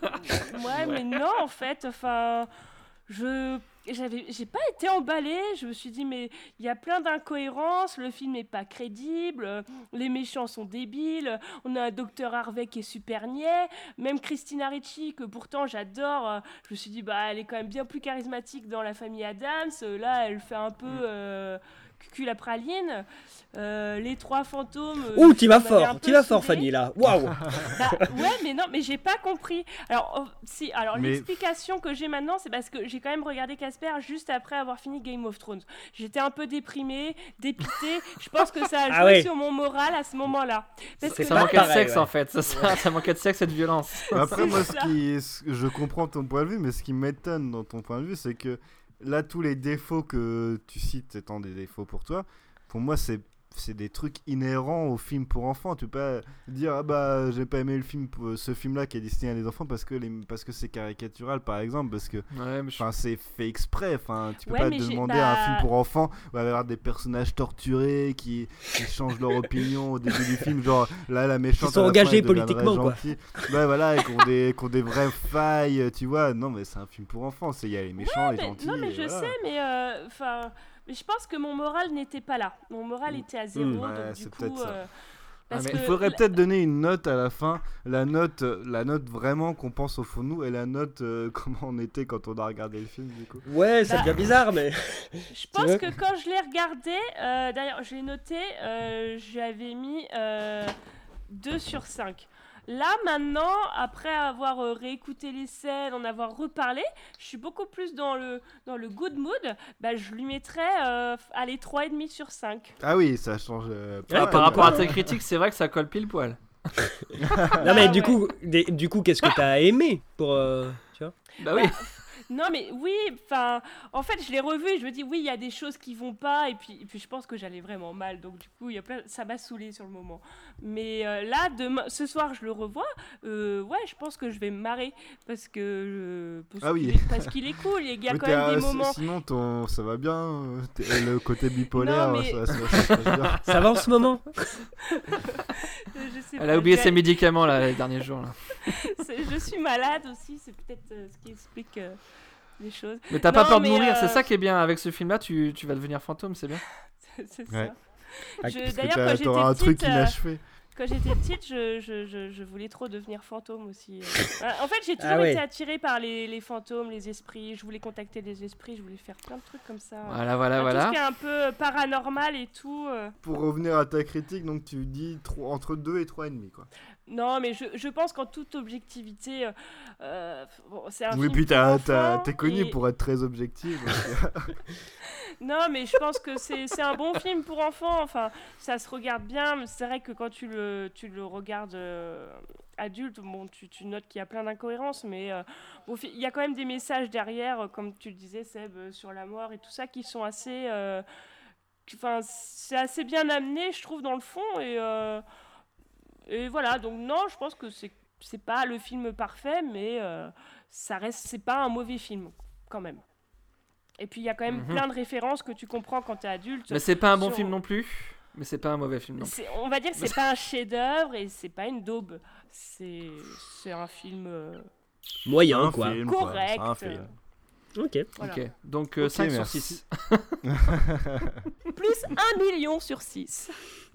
Ouais, mais non, en fait, enfin, je... J'avais, j'ai pas été emballée, je me suis dit mais il y a plein d'incohérences, le film est pas crédible, les méchants sont débiles, on a un docteur Harvey qui est super niais, même Christina Ricci que pourtant j'adore, je me suis dit bah elle est quand même bien plus charismatique dans La Famille Addams, là elle fait un peu euh, cucul la praline, euh, les trois fantômes... Ouh, tu vas fort, tu vas fort Fanny là, waouh. Bah, ouais mais non, mais j'ai pas compris. Alors, oh, si, alors Mais... l'explication que j'ai maintenant, c'est parce que j'ai quand même regardé Casper juste après avoir fini Game of Thrones. J'étais un peu déprimée, dépitée, je pense que ça a joué ah ouais. sur mon moral à ce moment-là. Parce que ça manquait de sexe ouais. en fait, ça, ça, ça manquait de sexe et de violence. Après moi, ce qui, ce, je comprends ton point de vue, mais ce qui m'étonne dans ton point de vue, c'est que là, tous les défauts que tu cites étant des défauts pour toi, pour moi, c'est, c'est des trucs inhérents au film pour enfants. Tu peux pas dire, ah bah, j'ai pas aimé le film, ce film-là qui est destiné à des enfants parce que, les, parce que c'est caricatural, par exemple, parce que ouais, je... c'est fait exprès. Enfin, tu peux ouais, pas demander bah... à un film pour enfants où il va y avoir des personnages torturés qui, qui changent leur opinion au début du film, genre là, la méchante. Qui sont engagés politiquement, quoi. Ouais, voilà, et qui ont, des, qui ont des vraies failles, tu vois. Non, mais c'est un film pour enfants. Il y a les méchants, ouais, les mais, gentils. Non, mais je voilà. sais, mais enfin. Euh, Mais je pense que mon moral n'était pas là. Mon moral était à zéro, mmh, ouais, donc du coup... Euh, ah, mais il faudrait la... peut-être donner une note à la fin. La note, la note vraiment qu'on pense au fond de nous et la note euh, comment on était quand on a regardé le film, du coup. Ouais, ça bah, devient bizarre, mais... Je pense que quand je l'ai regardé, euh, d'ailleurs, je l'ai noté, euh, j'avais mis euh, deux sur cinq. Là, maintenant, après avoir euh, réécouté les scènes, en avoir reparlé, je suis beaucoup plus dans le, dans le good mood. Bah, je lui mettrais euh, allez, trois virgule cinq sur cinq. Ah oui, ça change. Euh, ouais, par rapport à tes critiques, c'est vrai que ça colle pile poil. Non, mais ah, du, ouais. coup, des, du coup, qu'est-ce que t'as aimé pour. Euh, tu vois bah oui. Non mais oui, enfin, en fait je l'ai revu et je me dis oui il y a des choses qui vont pas et puis, et puis je pense que j'allais vraiment mal donc du coup il y a plein, ça m'a saoulé sur le moment. Mais euh, là demain, ce soir je le revois, euh, ouais je pense que je vais me marrer parce que euh, parce, ah qu'il oui. est, parce qu'il est cool, il y a oui, quand même euh, des moments. Sinon ton, ça va bien, le côté bipolaire, non, mais... ça, ça, ça, ça, ça, ça va en ce moment. Je sais Elle pas, a oublié je... ses médicaments là les derniers jours là. Je suis malade aussi, c'est peut-être euh, ce qui explique. Euh... Les choses. Mais t'as non, pas peur de mourir, euh... c'est ça qui est bien avec ce film là, tu, tu vas devenir fantôme, c'est bien. C'est ouais. ça. Je, Parce d'ailleurs, que quand j'étais un petite, truc inachevé. Quand j'étais petite, je, je, je, je voulais trop devenir fantôme aussi. En fait, j'ai toujours ah ouais. été attirée par les, les fantômes, les esprits. Je voulais contacter les esprits, je voulais faire plein de trucs comme ça. Voilà, voilà, tout voilà. Tout ce qui est un peu paranormal et tout. Euh... Pour revenir à ta critique, donc tu dis trois, entre deux et trois et demi, quoi. Non, mais je, je pense qu'en toute objectivité, euh, bon, c'est un oui, film puis t'as, t'as, t'es connu et... pour être très objectif. Non, mais je pense que c'est, c'est un bon film pour enfants. Enfin, ça se regarde bien. Mais c'est vrai que quand tu le, tu le regardes euh, adulte, bon, tu, tu notes qu'il y a plein d'incohérences. Mais euh, bon, il y a quand même des messages derrière, comme tu le disais, Seb, euh, sur la mort et tout ça, qui sont assez... Euh, enfin, c'est assez bien amené, je trouve, dans le fond. Et... Euh, Et voilà, donc non, je pense que c'est, c'est pas le film parfait, mais euh, ça reste, c'est pas un mauvais film, quand même. Et puis il y a quand même mm-hmm. plein de références que tu comprends quand t'es adulte. Mais c'est pas un bon sur... film non plus, mais c'est pas un mauvais film non plus. C'est, on va dire que c'est pas un chef-d'œuvre et c'est pas une daube. C'est, c'est un film... Euh... moyen, un quoi. Film, correct. quoi. Un film. Ok. Voilà. Ok, donc euh, okay, cinq merci. sur six. Plus un million sur six.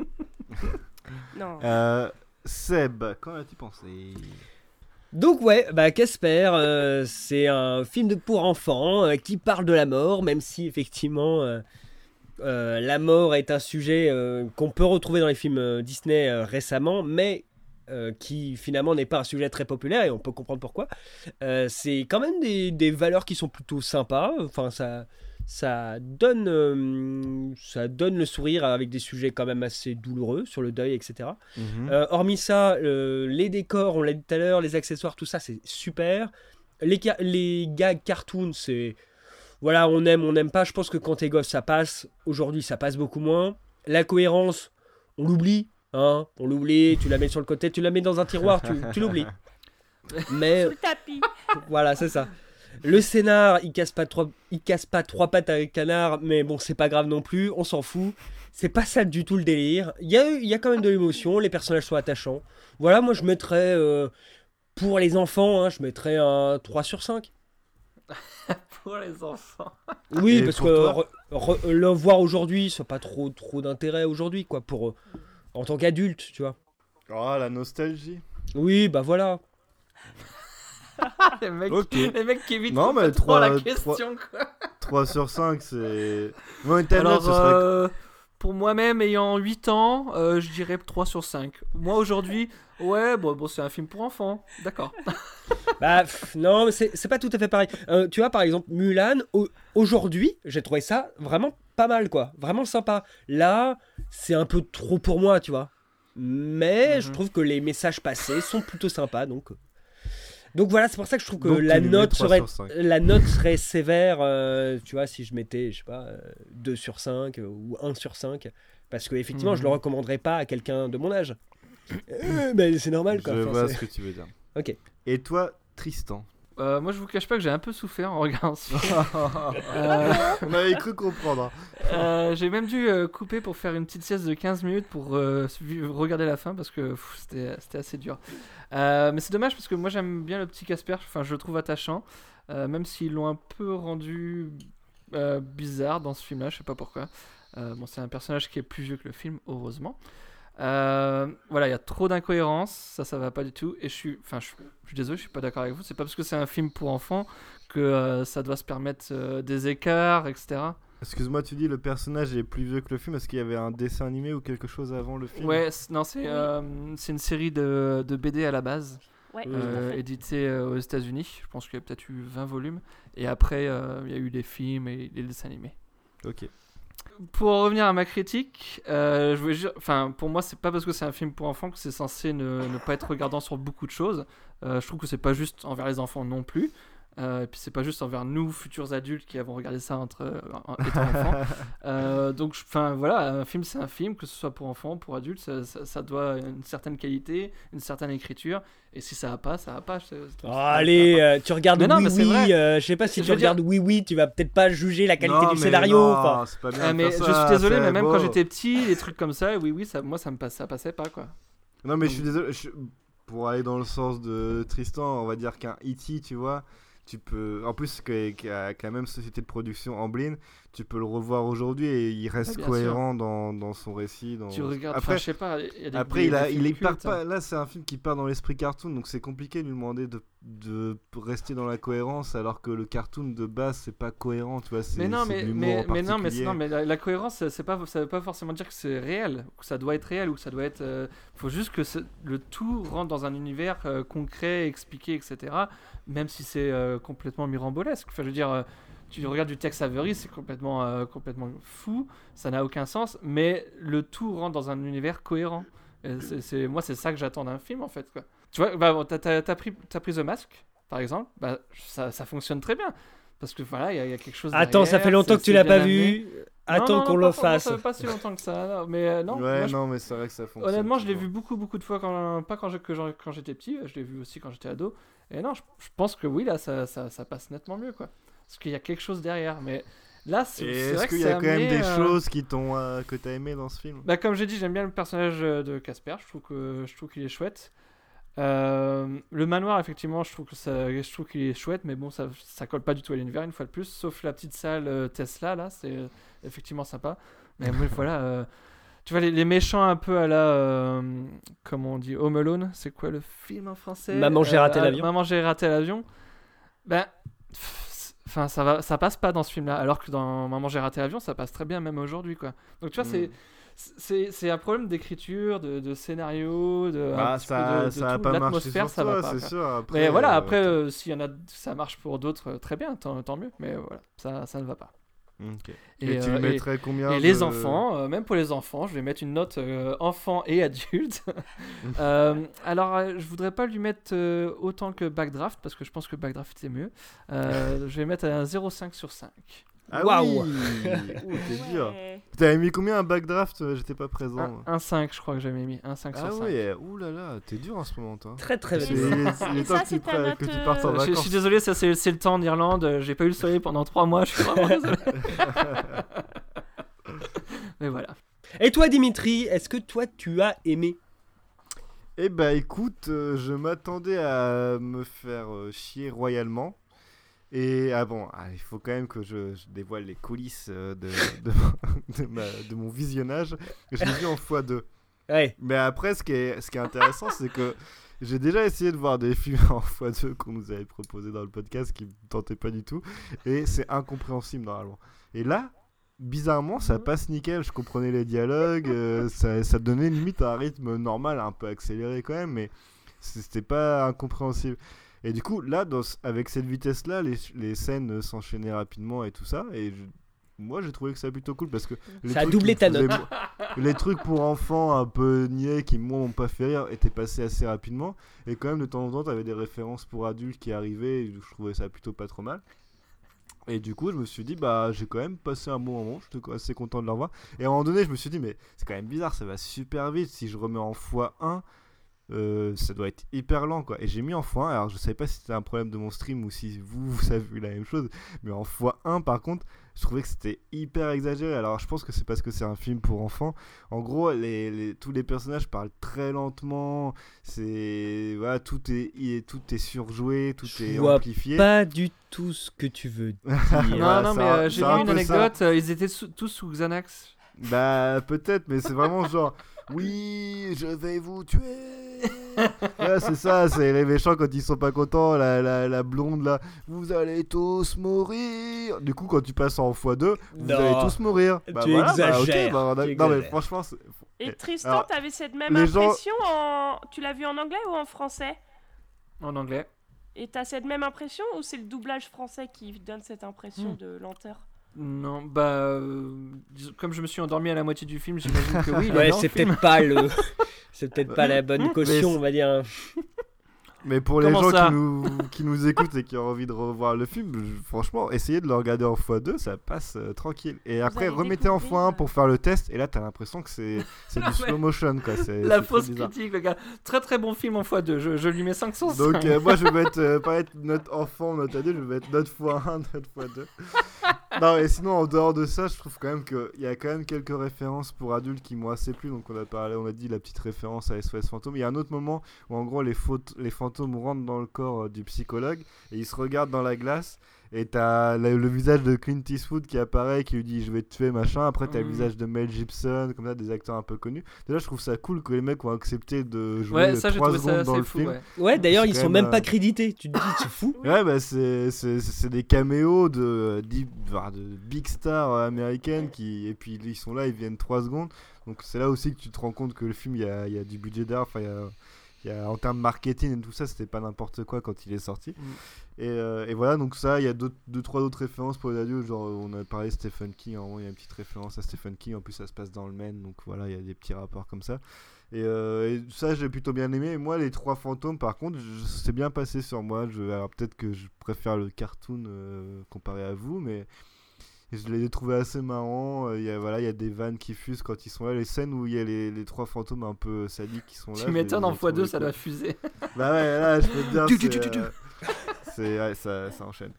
Non. Euh, Seb, qu'en as-tu pensé ? Donc ouais, bah Casper, euh, c'est un film de pour enfants euh, qui parle de la mort, même si effectivement euh, euh, la mort est un sujet euh, qu'on peut retrouver dans les films euh, Disney euh, récemment, mais euh, qui finalement n'est pas un sujet très populaire et on peut comprendre pourquoi. Euh, c'est quand même des, des valeurs qui sont plutôt sympas, enfin ça... Ça donne, euh, ça donne le sourire avec des sujets quand même assez douloureux sur le deuil, et cetera. Mm-hmm. Euh, hormis ça, euh, les décors, on l'a dit tout à l'heure, les accessoires, tout ça, c'est super. Les, ca- les gags cartoons, c'est... Voilà, on aime, on n'aime pas. Je pense que quand t'es gosse, ça passe. Aujourd'hui, ça passe beaucoup moins. La cohérence, on l'oublie. Hein, on l'oublie, tu la mets sur le côté, tu la mets dans un tiroir, tu, tu l'oublies. Mais Sous le tapis. voilà, c'est ça. Le scénar, il casse pas trois, il casse pas trois pattes à un canard, mais bon, c'est pas grave non plus, on s'en fout. C'est pas ça du tout le délire. Il y a, il y a quand même de l'émotion, les personnages sont attachants. Voilà, moi je mettrais, euh, pour les enfants, hein, je mettrais un trois sur cinq. Pour les enfants. Oui, Et parce pour que toi re- re- le voir aujourd'hui, ça n'a pas trop, trop d'intérêt aujourd'hui, quoi, pour, euh, en tant qu'adulte, tu vois. Oh, la nostalgie. Oui, bah voilà. les, mecs, Ok. les mecs qui évitent Non, mais complètement trois- la trois- question, quoi. trois sur cinq, c'est... Moi, Internet, Alors, ce serait... euh, pour moi-même, ayant huit ans, euh, je dirais trois sur cinq. Moi, aujourd'hui, ouais, bon, bon c'est un film pour enfants. D'accord. Bah, pff, non, mais c'est c'est pas tout à fait pareil. Euh, tu vois, par exemple, Mulan, au- aujourd'hui, j'ai trouvé ça vraiment pas mal, quoi. Vraiment sympa. Là, c'est un peu trop pour moi, tu vois. Mais Mhm. je trouve que les messages passés sont plutôt sympas, donc... euh. Donc voilà, c'est pour ça que je trouve que Donc, tu la lui mets note, trois serait, sur cinq. la note serait sévère, euh, tu vois, si je mettais, je sais pas, euh, deux sur cinq euh, ou un sur cinq. Parce que effectivement, je le Mhm. recommanderais pas à quelqu'un de mon âge. Euh, mais c'est normal, quoi. Je Enfin, vois c'est- ce que tu veux dire. Ok. Et toi, Tristan? Euh, moi, je vous cache pas que j'ai un peu souffert en regardant ce film. Euh, On avait cru comprendre. hein. Euh, j'ai même dû euh, couper pour faire une petite sieste de quinze minutes pour euh, vu- regarder la fin parce que pff, c'était c'était assez dur. Euh, mais c'est dommage parce que moi j'aime bien le petit Casper, enfin je le trouve attachant, euh, même s'ils l'ont un peu rendu euh, bizarre dans ce film-là, je sais pas pourquoi. Euh, bon, c'est un personnage qui est plus vieux que le film, heureusement. Euh, voilà, il y a trop d'incohérences, ça, ça va pas du tout. Et je suis, enfin, je, je suis désolé, je suis pas d'accord avec vous. C'est pas parce que c'est un film pour enfants que euh, ça doit se permettre euh, des écarts, et cetera. Excuse-moi, tu dis le personnage est plus vieux que le film. Est-ce qu'il y avait un dessin animé ou quelque chose avant le film? Ouais, c- non, c'est euh, c'est une série de, de B D à la base, Ouais, euh, tout à fait. éditée euh, aux États-Unis. Je pense qu'il y a peut-être eu vingt volumes. Et après, euh, il y a eu des films et des dessins animés. Ok. Pour en revenir à ma critique, euh, je voulais ju- enfin, pour moi, c'est pas parce que c'est un film pour enfants que c'est censé ne, ne pas être regardant sur beaucoup de choses. Euh, je trouve que c'est pas juste envers les enfants non plus. Euh, et puis c'est pas juste envers nous, futurs adultes, qui avons regardé ça entre euh, en- étant enfants. Euh, donc, enfin voilà, un film c'est un film, que ce soit pour enfants, pour adultes, ça, ça, ça doit une certaine qualité, une certaine écriture. Et si ça va pas, ça va pas. c'est- c'est- Oh, ça- allez, ça va euh, tu regardes Mais non, Oui mais c'est Oui, vrai. euh, je sais pas si Je tu veux dire- regardes Oui Oui, tu vas peut-être pas juger la qualité Non, du mais scénario. non, enfin. c'est pas bien Ah, de mais faire je ça, suis désolé, c'est mais même beau. quand j'étais petit, les trucs comme ça, oui, oui, ça, moi ça me passe, ça passait pas quoi. Non, mais je suis désolé. je- Pour aller dans le sens de Tristan, on va dire qu'un E T, tu vois, tu peux. En plus, que- qu'avec la même société de production, Amblin, tu peux le revoir aujourd'hui et il reste Ah, bien cohérent dans, dans son récit. Dans... Tu regardes, Après, enfin, je sais pas, il y a des, Après, des- il, a, des il films est part cultes, pas. hein. Là, c'est un film qui part dans l'esprit cartoon, donc c'est compliqué de lui demander de, de rester dans la cohérence, alors que le cartoon de base, c'est pas cohérent, tu vois. C'est Mais non, c'est mais, de l'humour mais, en mais non, mais, particulier. non, mais la, la cohérence, ça- c'est pas, ça veut pas forcément dire que c'est réel, ou que ça doit être réel, ou que ça doit être. euh, faut juste que ce- le tout rentre dans un univers euh, concret, expliqué, et cetera. Même si c'est euh, complètement mirambolesque. Enfin, je veux dire, euh, tu regardes du Tex Avery, c'est complètement, euh, complètement fou, ça n'a aucun sens, mais le tout rentre dans un univers cohérent. Et c'est, c'est- moi, c'est ça que j'attends d'un film, en fait, quoi. Tu vois, bah, bon, t'as, t'as, t'as pris, t'as pris The Mask, par exemple, bah, ça, ça fonctionne très bien. Parce que voilà, il y, a- il y a quelque chose Attends, ça derrière, fait longtemps c'est- que tu c'est l'as bien pas amené. vu. Non, Attends non, qu'on non, le pas- fasse. Ça fait pas si longtemps que ça, non, mais euh, non. Ouais, moi, je- non, mais c'est vrai que ça fonctionne. Honnêtement, je l'ai toujours. vu beaucoup, beaucoup de fois, quand, pas quand, je- que j'en- quand j'étais petit, je l'ai vu aussi quand j'étais ado. Et non, je, je pense que oui, là, ça, ça, ça passe nettement mieux, quoi. Parce qu'il y a quelque chose derrière. Mais là, c'est, Et c'est est-ce vrai qu'il que y a c'est quand même amené, des euh, choses qui t'ont, euh, que t'as aimé dans ce film? Bah, comme j'ai dit, j'aime bien le personnage euh, de Casper. Je trouve que je trouve qu'il est chouette. Euh, le manoir, effectivement, je trouve que ça, je trouve qu'il est chouette, mais bon, ça, ça colle pas du tout à l'univers une fois de plus. Sauf la petite salle euh, Tesla là, c'est euh, effectivement sympa. Mais bon, voilà, euh, tu vois les, les méchants un peu à la, euh, comment on dit, Home Alone. C'est quoi le film en français? Maman, j'ai raté Euh, l'avion. Maman, j'ai raté l'avion. Ben, enfin, ça va, ça passe pas dans ce film-là. Alors que dans Maman, j'ai raté l'avion, ça passe très bien même aujourd'hui, quoi. Donc tu vois, c'est Mm. c'est, c'est un problème d'écriture, de, de scénario, de, Bah, un petit ça- peu de, de ça a tout, pas marché l'atmosphère, sur ça toi, va pas. c'est quoi. sûr, après, mais voilà, euh, après, ok. euh, s'il y en a, ça marche pour d'autres, euh, très bien, tant, tant mieux. Mais euh, voilà, ça, ça ne va pas. Ok. Et tu lui mettrais combien Et de- les enfants, euh, même pour les enfants, je vais mettre une note euh, enfant et adulte. Euh, alors, euh, je voudrais pas lui mettre euh, autant que Backdraft, parce que je pense que Backdraft était mieux. Euh, je vais mettre un zéro virgule cinq sur cinq. Ah Waouh. oui. Ouh, t'es dur. Ouais. T'avais mis combien un backdraft? J'étais pas présent. Un, un cinq, je crois que j'avais mis. Un cinq Ah sur cinq. ouais, ouh là là, t'es dur en ce moment, toi. Très très C'est- dur. Il est, il est Et temps ça, que tu, c'était prennes- notre, que tu partes en Euh, je, je vacances. suis désolé, ça c'est, c'est le temps en Irlande. euh, J'ai pas eu le soleil pendant trois mois. Je suis vraiment désolé. Mais voilà. Et toi, Dimitri, est-ce que toi, tu as aimé? Eh bah écoute, euh, je m'attendais à me faire euh, chier royalement. Et ah bon, ah, il faut quand même que je, je dévoile les coulisses euh, de, de, de, ma- de mon visionnage. Je l'ai vu en fois deux. Ouais. Mais après, ce qui est, ce qui est intéressant, c'est que j'ai déjà essayé de voir des films en fois deux qu'on nous avait proposé dans le podcast qui ne me tentaient pas du tout. Et c'est incompréhensible normalement. Et là, bizarrement, ça passe nickel. Je comprenais les dialogues. euh, ça, ça donnait limite un rythme normal, un peu accéléré quand même. Mais c'était pas incompréhensible. Et du coup, là, dans, avec cette vitesse-là, les, les scènes s'enchaînaient rapidement et tout ça. Et je, moi, j'ai trouvé que c'était plutôt cool parce que les Ça a trucs doublé qui me ta faisaient- note. les trucs pour enfants un peu niais qui, moi, m'ont pas fait rire étaient passés assez rapidement. Et quand même, de temps en temps, t'avais des références pour adultes qui arrivaient. Et je trouvais ça plutôt pas trop mal. Et du coup, je me suis dit, bah, j'ai quand même passé un bon moment. J'étais assez content de le revoir. Et à un moment donné, je me suis dit, mais c'est quand même bizarre, ça va super vite. Si je remets en fois un. Euh, ça doit être hyper lent quoi. Et j'ai mis en fois un, alors je savais pas si c'était un problème de mon stream ou si vous, vous avez vu la même chose, mais en fois un par contre je trouvais que c'était hyper exagéré. Alors je pense que c'est parce que c'est un film pour enfants. En gros les, les, tous les personnages parlent très lentement, c'est voilà, tout est, est, tout est surjoué, tout Je est vois amplifié. pas du tout ce que tu veux dire. Non, Voilà, non, c'est mais un- euh, c'est j'ai un lu une peu ça. anecdote. euh, ils étaient sous- tous sous Xanax. Bah peut-être, mais c'est vraiment genre oui, je vais vous tuer. Ouais, c'est ça, c'est les méchants quand ils sont pas contents, la, la, la blonde là, vous allez tous mourir. Du coup, quand tu passes en fois deux, vous Non. allez tous mourir. Bah, Tu voilà, bah, ok, exagères, bah, on a- tu non mais exagères. franchement, c'est- Et Tristan, Alors, t'avais cette même les gens- impression en... Tu l'as vu en anglais ou en français? En anglais. Et t'as cette même impression ou c'est le doublage français qui donne cette impression Hmm. de lenteur? Non, bah, euh, dis- comme je me suis endormi à la moitié du film, j'imagine que oui. il est Ouais, lent, c'est le film. peut-être pas le, c'est peut-être pas la bonne Mais caution, c'est- on va dire. Mais pour les Comment gens ça qui nous, qui nous écoutent et qui ont envie de revoir le film, je- franchement, essayez de le regarder en fois deux, ça passe euh, tranquille. Et après, allez remettez en découvrir, fois un euh, pour faire le test, et là, t'as l'impression que c'est c'est du Ouais. slow motion, quoi. C'est, La c'est très fausse bizarre. critique, le gars. Très très bon film en fois deux. Je, je lui mets cinq sur cinq. Donc, euh, moi, je vais mettre, euh, pas être notre enfant, notre adulte, je vais mettre notre fois un, notre fois deux. Non, et sinon, en dehors de ça, je trouve quand même qu'il y a quand même quelques références pour adultes qui m'ont assez plu. Donc, on a parlé, on a dit la petite référence à S O S Fantôme. Il y a un autre moment où, en gros, les, fautes, les fantômes rentrent dans le corps euh, du psychologue et ils se regardent dans la glace. Et t'as le, le visage de Clint Eastwood qui apparaît, qui lui dit je vais te tuer, machin. Après, t'as le Mhm. visage de Mel Gibson, comme ça, des acteurs un peu connus. Déjà, je trouve ça cool que les mecs ont accepté de jouer Ouais, ça, j'ai trois trouvé ça secondes dans assez le fou, film. ouais. Ouais, d'ailleurs, C'est ils quand sont même, même euh, pas crédités. Tu te dis, c'est fou. Ouais, bah c'est, c'est, c'est des caméos de, de, de big stars américaines qui, et puis ils sont là, ils viennent trois secondes. Donc c'est là aussi que tu te rends compte que le film, il y a, il y a du budget d'art. Enfin, il y a, il y a, en termes marketing et tout ça, c'était pas n'importe quoi quand il est sorti. Mm. Et, euh, et voilà, donc ça, il y a deux, deux trois autres références pour les adultes. Genre, on a parlé de Stephen King, en gros, il y a une petite référence à Stephen King. En plus, ça se passe dans le Maine, donc voilà, il y a des petits rapports comme ça. Et, euh, et ça, j'ai plutôt bien aimé. Et moi, les trois fantômes, par contre, je- c'est bien passé sur moi. Je, alors peut-être que je préfère le cartoon euh, comparé à vous, mais je les ai trouvés assez marrants. Euh, Il y a, voilà, il y a des vannes qui fusent quand ils sont là. Les scènes où il y a les, les trois fantômes un peu sadiques qui sont là. Tu je les- m'étonnes, je en les fois deux, trouvais ça cool. doit fuser. Bah ouais, là, je peux te dire, Tu, tu, c'est, tu, tu, tu. euh, c'est ouais, ça, ça enchaîne.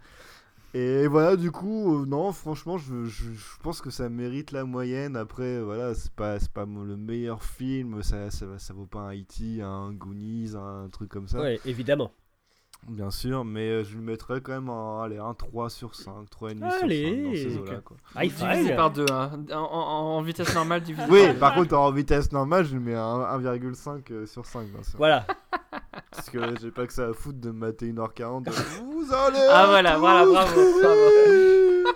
Et voilà, du coup, euh, non, franchement, je, je, je pense que ça mérite la moyenne. Après, voilà, c'est pas, c'est pas mon- le meilleur film, ça, ça, ça vaut pas un E T, un Goonies, un truc comme ça. Ouais, évidemment. Bien sûr, mais euh, je le mettrais quand même en allez, un trois sur cinq, trois virgule cinq Allez, sur cinq dans ces ok. eaux-là, quoi. High Divisé five. par deux, hein. en, en- en vitesse normale divisé Oui, par deux. par contre, en vitesse normale, je lui mets un un virgule cinq euh, sur cinq, bien sûr. Voilà. Parce que j'ai pas que ça à foutre de me mater une heure quarante. Vous allez Ah voilà, voilà, tous bravo, mourir.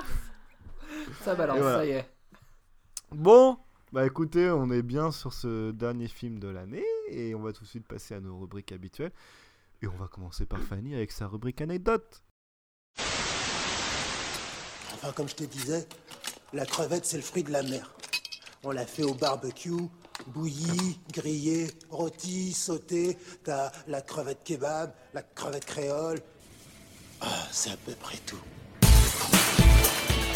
Ça balance, Et voilà. ça y est. Bon, bah écoutez, on est bien sur ce dernier film de l'année et on va tout de suite passer à nos rubriques habituelles. Et on va commencer par Fanny avec sa rubrique anecdote. Enfin, comme je te disais, la crevette, c'est le fruit de la mer. On l'a fait au barbecue, bouillie, grillée, rôtie, sautée. T'as la crevette kebab, la crevette créole. Ah, c'est à peu près tout.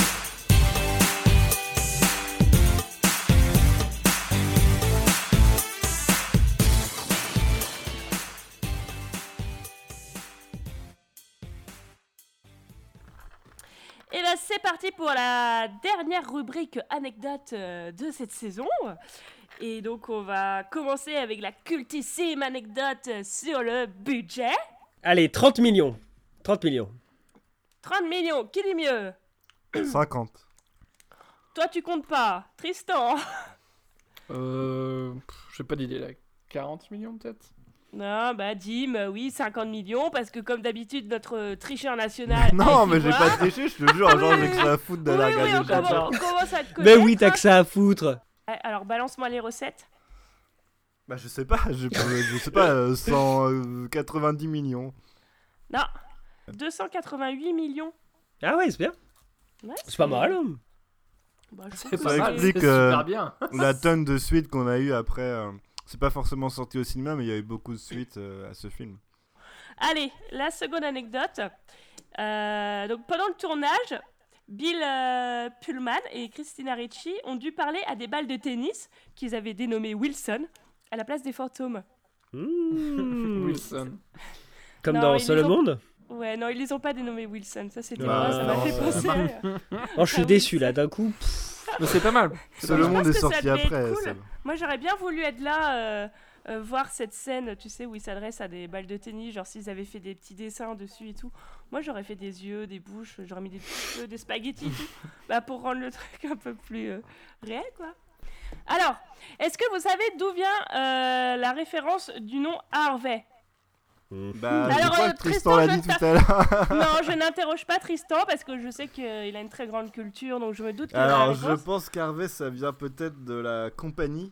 Et ben c'est parti pour la dernière rubrique anecdote euh, de cette saison. Et donc on va commencer avec la cultissime anecdote sur le budget. Allez, trente millions. trente millions. trente millions, qui dit mieux? cinquante. Toi tu comptes pas, Tristan. Euh. Je sais pas d'idée là. quarante millions peut-être? Non, bah Dim, oui, cinquante millions, parce que comme d'habitude, notre tricheur national. Non, mais j'ai pas triché, je te jure, genre j'ai que ça à foutre de oui, la oui, regarder. on commence, on commence à te connaître. Mais oui, t'as que ça à foutre. Alors, balance-moi les recettes. Bah, je sais pas, je, je sais pas, euh, cent quatre-vingt-dix millions. Non, deux cent quatre-vingt-huit millions. Ah ouais, c'est bien. Ouais, c'est pas mal. Hein. Bah, je C'est trouve pas que Ça mal, explique c'est euh, super bien. la tonne de suites qu'on a eu après. euh, c'est pas forcément sorti au cinéma, mais il y a eu beaucoup de suites euh, à ce film. Allez, la seconde anecdote. Euh, donc, pendant le tournage, Bill euh, Pullman et Christina Ricci ont dû parler à des balles de tennis qu'ils avaient dénommées Wilson à la place des fantômes. Mmh. Wilson. Comme Non, dans ils Seul les le ont- monde. Ouais, non, ils les ont pas dénommés Wilson. Ça, c'était Ah, moi, ça m'a non, fait ça penser. va. à- Oh, je suis à déçu Wilson. là, d'un coup. Mais c'est pas mal. C'est Seul pas le mal. monde Je est pense que ça sorti devait être après. cool. ça. Moi, j'aurais bien voulu être là, euh, euh, voir cette scène, tu sais, où ils s'adressent à des balles de tennis, genre s'ils avaient fait des petits dessins dessus et tout. Moi, j'aurais fait des yeux, des bouches, j'aurais mis des petits cheveux, des spaghettis et tout, bah, pour rendre le truc un peu plus euh, réel, quoi. Alors, est-ce que vous savez d'où vient euh, la référence du nom Harvey? Bah, je Alors, crois euh, que Tristan l'a dit je tout à l'heure. Non, je n'interroge pas Tristan parce que je sais qu'il a une très grande culture, donc je me doute qu'il a Alors, la je réponse. pense qu'Harvey, ça vient peut-être de la compagnie.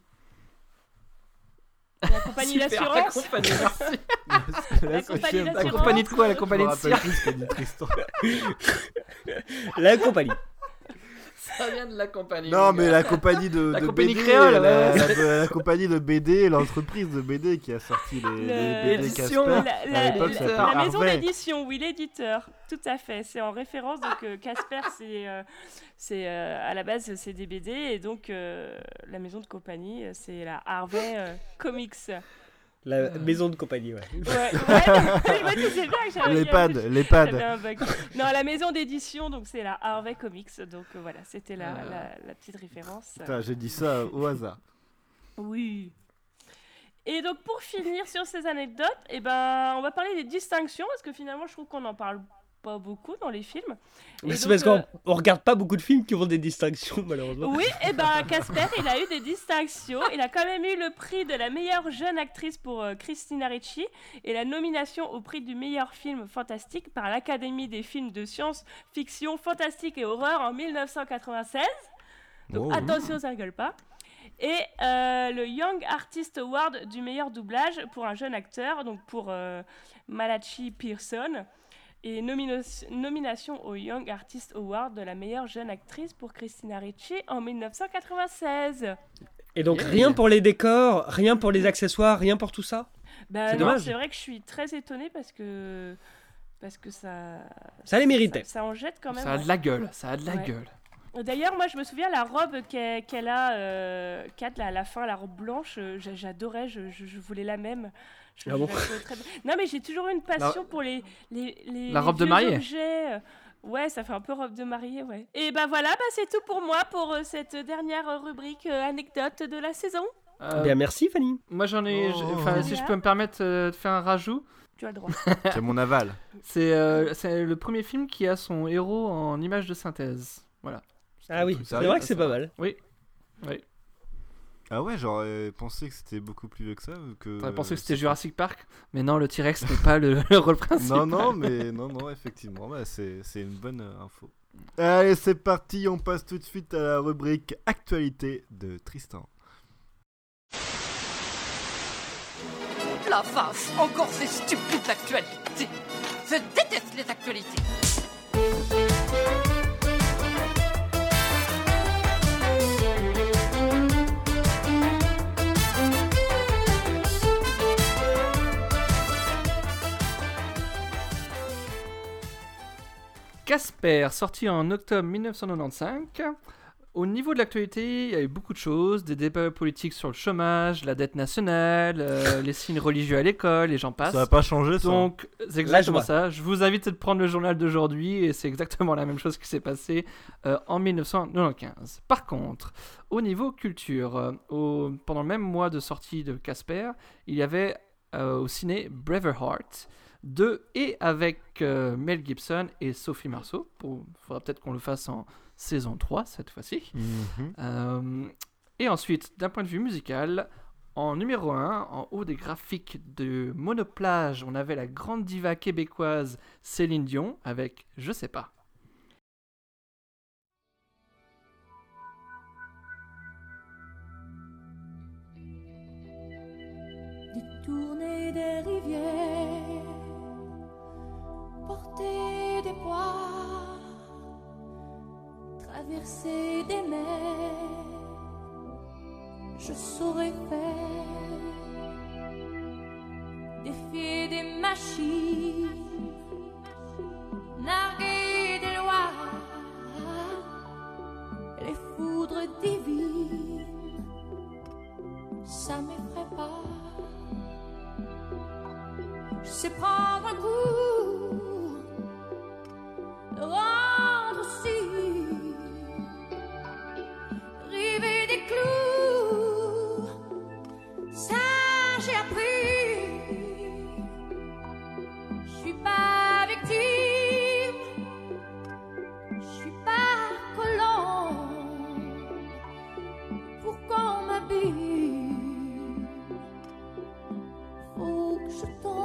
La compagnie Super, d'assurance. la compagnie, merci. La compagnie La d'assurance. compagnie de quoi? La compagnie Je me de rappelle cirque? plus ce qu'a dit Tristan. La compagnie. Ça vient de la compagnie. Non, mon mais gars. la compagnie de, La de compagnie B D, créole, la, ouais. la- la compagnie de B D, l'entreprise de B D qui a sorti les, les B D L'édition. Casper. La, la- à l'époque, la- ça s'appelait la maison Harvey. d'édition, oui, l'éditeur, tout à fait. C'est en référence, donc euh, Casper, c'est, euh, c'est euh, à la base, c'est des B D, et donc euh, la maison de compagnie, euh, c'est la Harvey euh, Comics. La maison de compagnie, ouais. Ouais, ouais, je me disais bien que j'avais L'EHPAD, j'avais l'EHPAD. un bug. Non, la maison d'édition, donc c'est la Harvey Comics, donc euh, voilà, c'était la, la, la petite référence. Putain, j'ai dit ça au hasard. Oui. Et donc pour finir sur ces anecdotes, eh ben, on va parler des distinctions, parce que finalement je trouve qu'on n'en parle pas beaucoup dans les films. Mais Et c'est donc, parce qu'on euh, on regarde pas beaucoup de films qui ont des distinctions, malheureusement. Oui, et ben Casper, il a eu des distinctions. Il a quand même eu le prix de la meilleure jeune actrice pour euh, Christina Ricci et la nomination au prix du meilleur film fantastique par l'Académie des films de science-fiction, fantastique et horreur en mille neuf cent quatre-vingt-seize. Donc Oh. attention, ça rigole pas. Et euh, le Young Artist Award du meilleur doublage pour un jeune acteur, donc pour euh, Malachi Pearson. Et nomina- nomination au Young Artist Award de la meilleure jeune actrice pour Christina Ricci en mille neuf cent quatre-vingt-seize. Et donc Yeah. rien pour les décors, rien pour les accessoires, rien pour tout ça. Bah C'est non, dommage. c'est vrai que je suis très étonnée parce que parce que ça Ça les méritait. ça, ça en jette quand même. Ça a de la gueule, ça a de la Ouais. gueule. D'ailleurs, moi, je me souviens la robe qu'elle qu'elle a, euh, qu'elle a à la fin, la robe blanche. euh, j'a- J'adorais, je, je, je voulais la même. Je, Ah je bon la trouvais très belle. Non, mais j'ai toujours eu une passion pour les les les La les robe de vieux mariée. objets. Ouais, ça fait un peu robe de mariée, ouais. Et ben voilà, bah, c'est tout pour moi pour euh, cette dernière euh, rubrique euh, anecdote de la saison. Euh, Bien, merci Fanny. Moi j'en ai. Oh. j'ai- Enfin, si je peux me permettre euh, de faire un rajout, Tu as le droit. C'est mon aval. c'est euh, c'est le premier film qui a son héros en image de synthèse. Voilà. Ah oui, truc c'est sérieux, vrai que ça, c'est ça. pas mal. Oui. Oui. Ah ouais, j'aurais pensé que c'était beaucoup plus vieux que ça. ou que... T'aurais pensé que c'était Jurassic Park, mais non, le T-Rex n'est pas le, le rôle principal. Non, non, mais non, non, effectivement, bah, c'est c'est une bonne euh, info. Allez, c'est parti, on passe tout de suite à la rubrique actualité de Tristan. La vache, encore ces stupides actualités. Je déteste les actualités. Casper, sorti en octobre mille neuf cent quatre-vingt-quinze, au niveau de l'actualité, il y a eu beaucoup de choses, des débats politiques sur le chômage, la dette nationale, euh, les signes religieux à l'école, et j'en passe. Ça va pas changer, ça. Donc, c'est exactement ça. Je vous invite à prendre le journal d'aujourd'hui, et c'est exactement la même chose qui s'est passée euh, en dix-neuf cent quatre-vingt-quinze. Par contre, au niveau culture, euh, au, pendant le même mois de sortie de Casper, il y avait euh, au ciné Braveheart, de et avec euh, Mel Gibson et Sophie Marceau. Il faudra peut-être qu'on le fasse en saison trois cette fois-ci. Mm-hmm. Euh, et ensuite, d'un point de vue musical, en numéro un, en haut des graphiques de Monoplage, on avait la grande diva québécoise Céline Dion avec Je sais pas. Détourner des rivières, porter des poids, traverser des mers, je saurais faire, défier des machines, narguer des lois, les foudres divines, ça m'effraie pas. Je sais prendre un coup, le rendre aussi, river des clous, ça j'ai appris. Je suis pas victime, je suis pas colon, pour qu'on m'habille, faut que je tombe.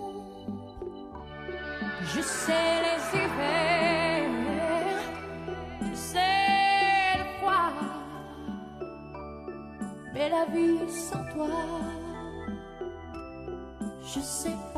Je sais les hivers, je sais le froid, mais la vie sans toi, je sais pas.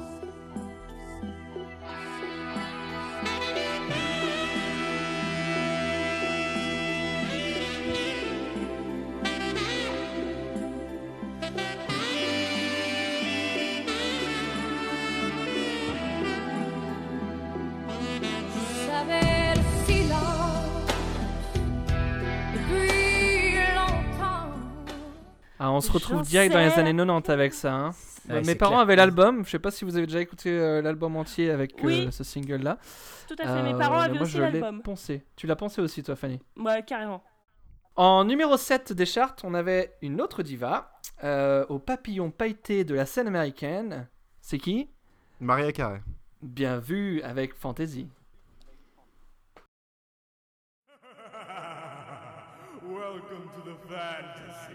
Ah, on se retrouve Je direct dans les sais. années quatre-vingt-dix avec ça. Hein. Ouais, Mes c'est parents clair. avaient l'album. Je sais pas si vous avez déjà écouté euh, l'album entier avec euh, Oui. ce single-là. Tout à fait, mes parents mais avaient moi, aussi je l'ai l'album. poncé. Tu l'as poncé aussi, toi, Fanny? Ouais, carrément. En numéro sept des charts, on avait une autre diva euh, au papillon pailleté de la scène américaine. C'est qui? Mariah Carey. Bien vu avec Fantasy. Welcome to the fantasy.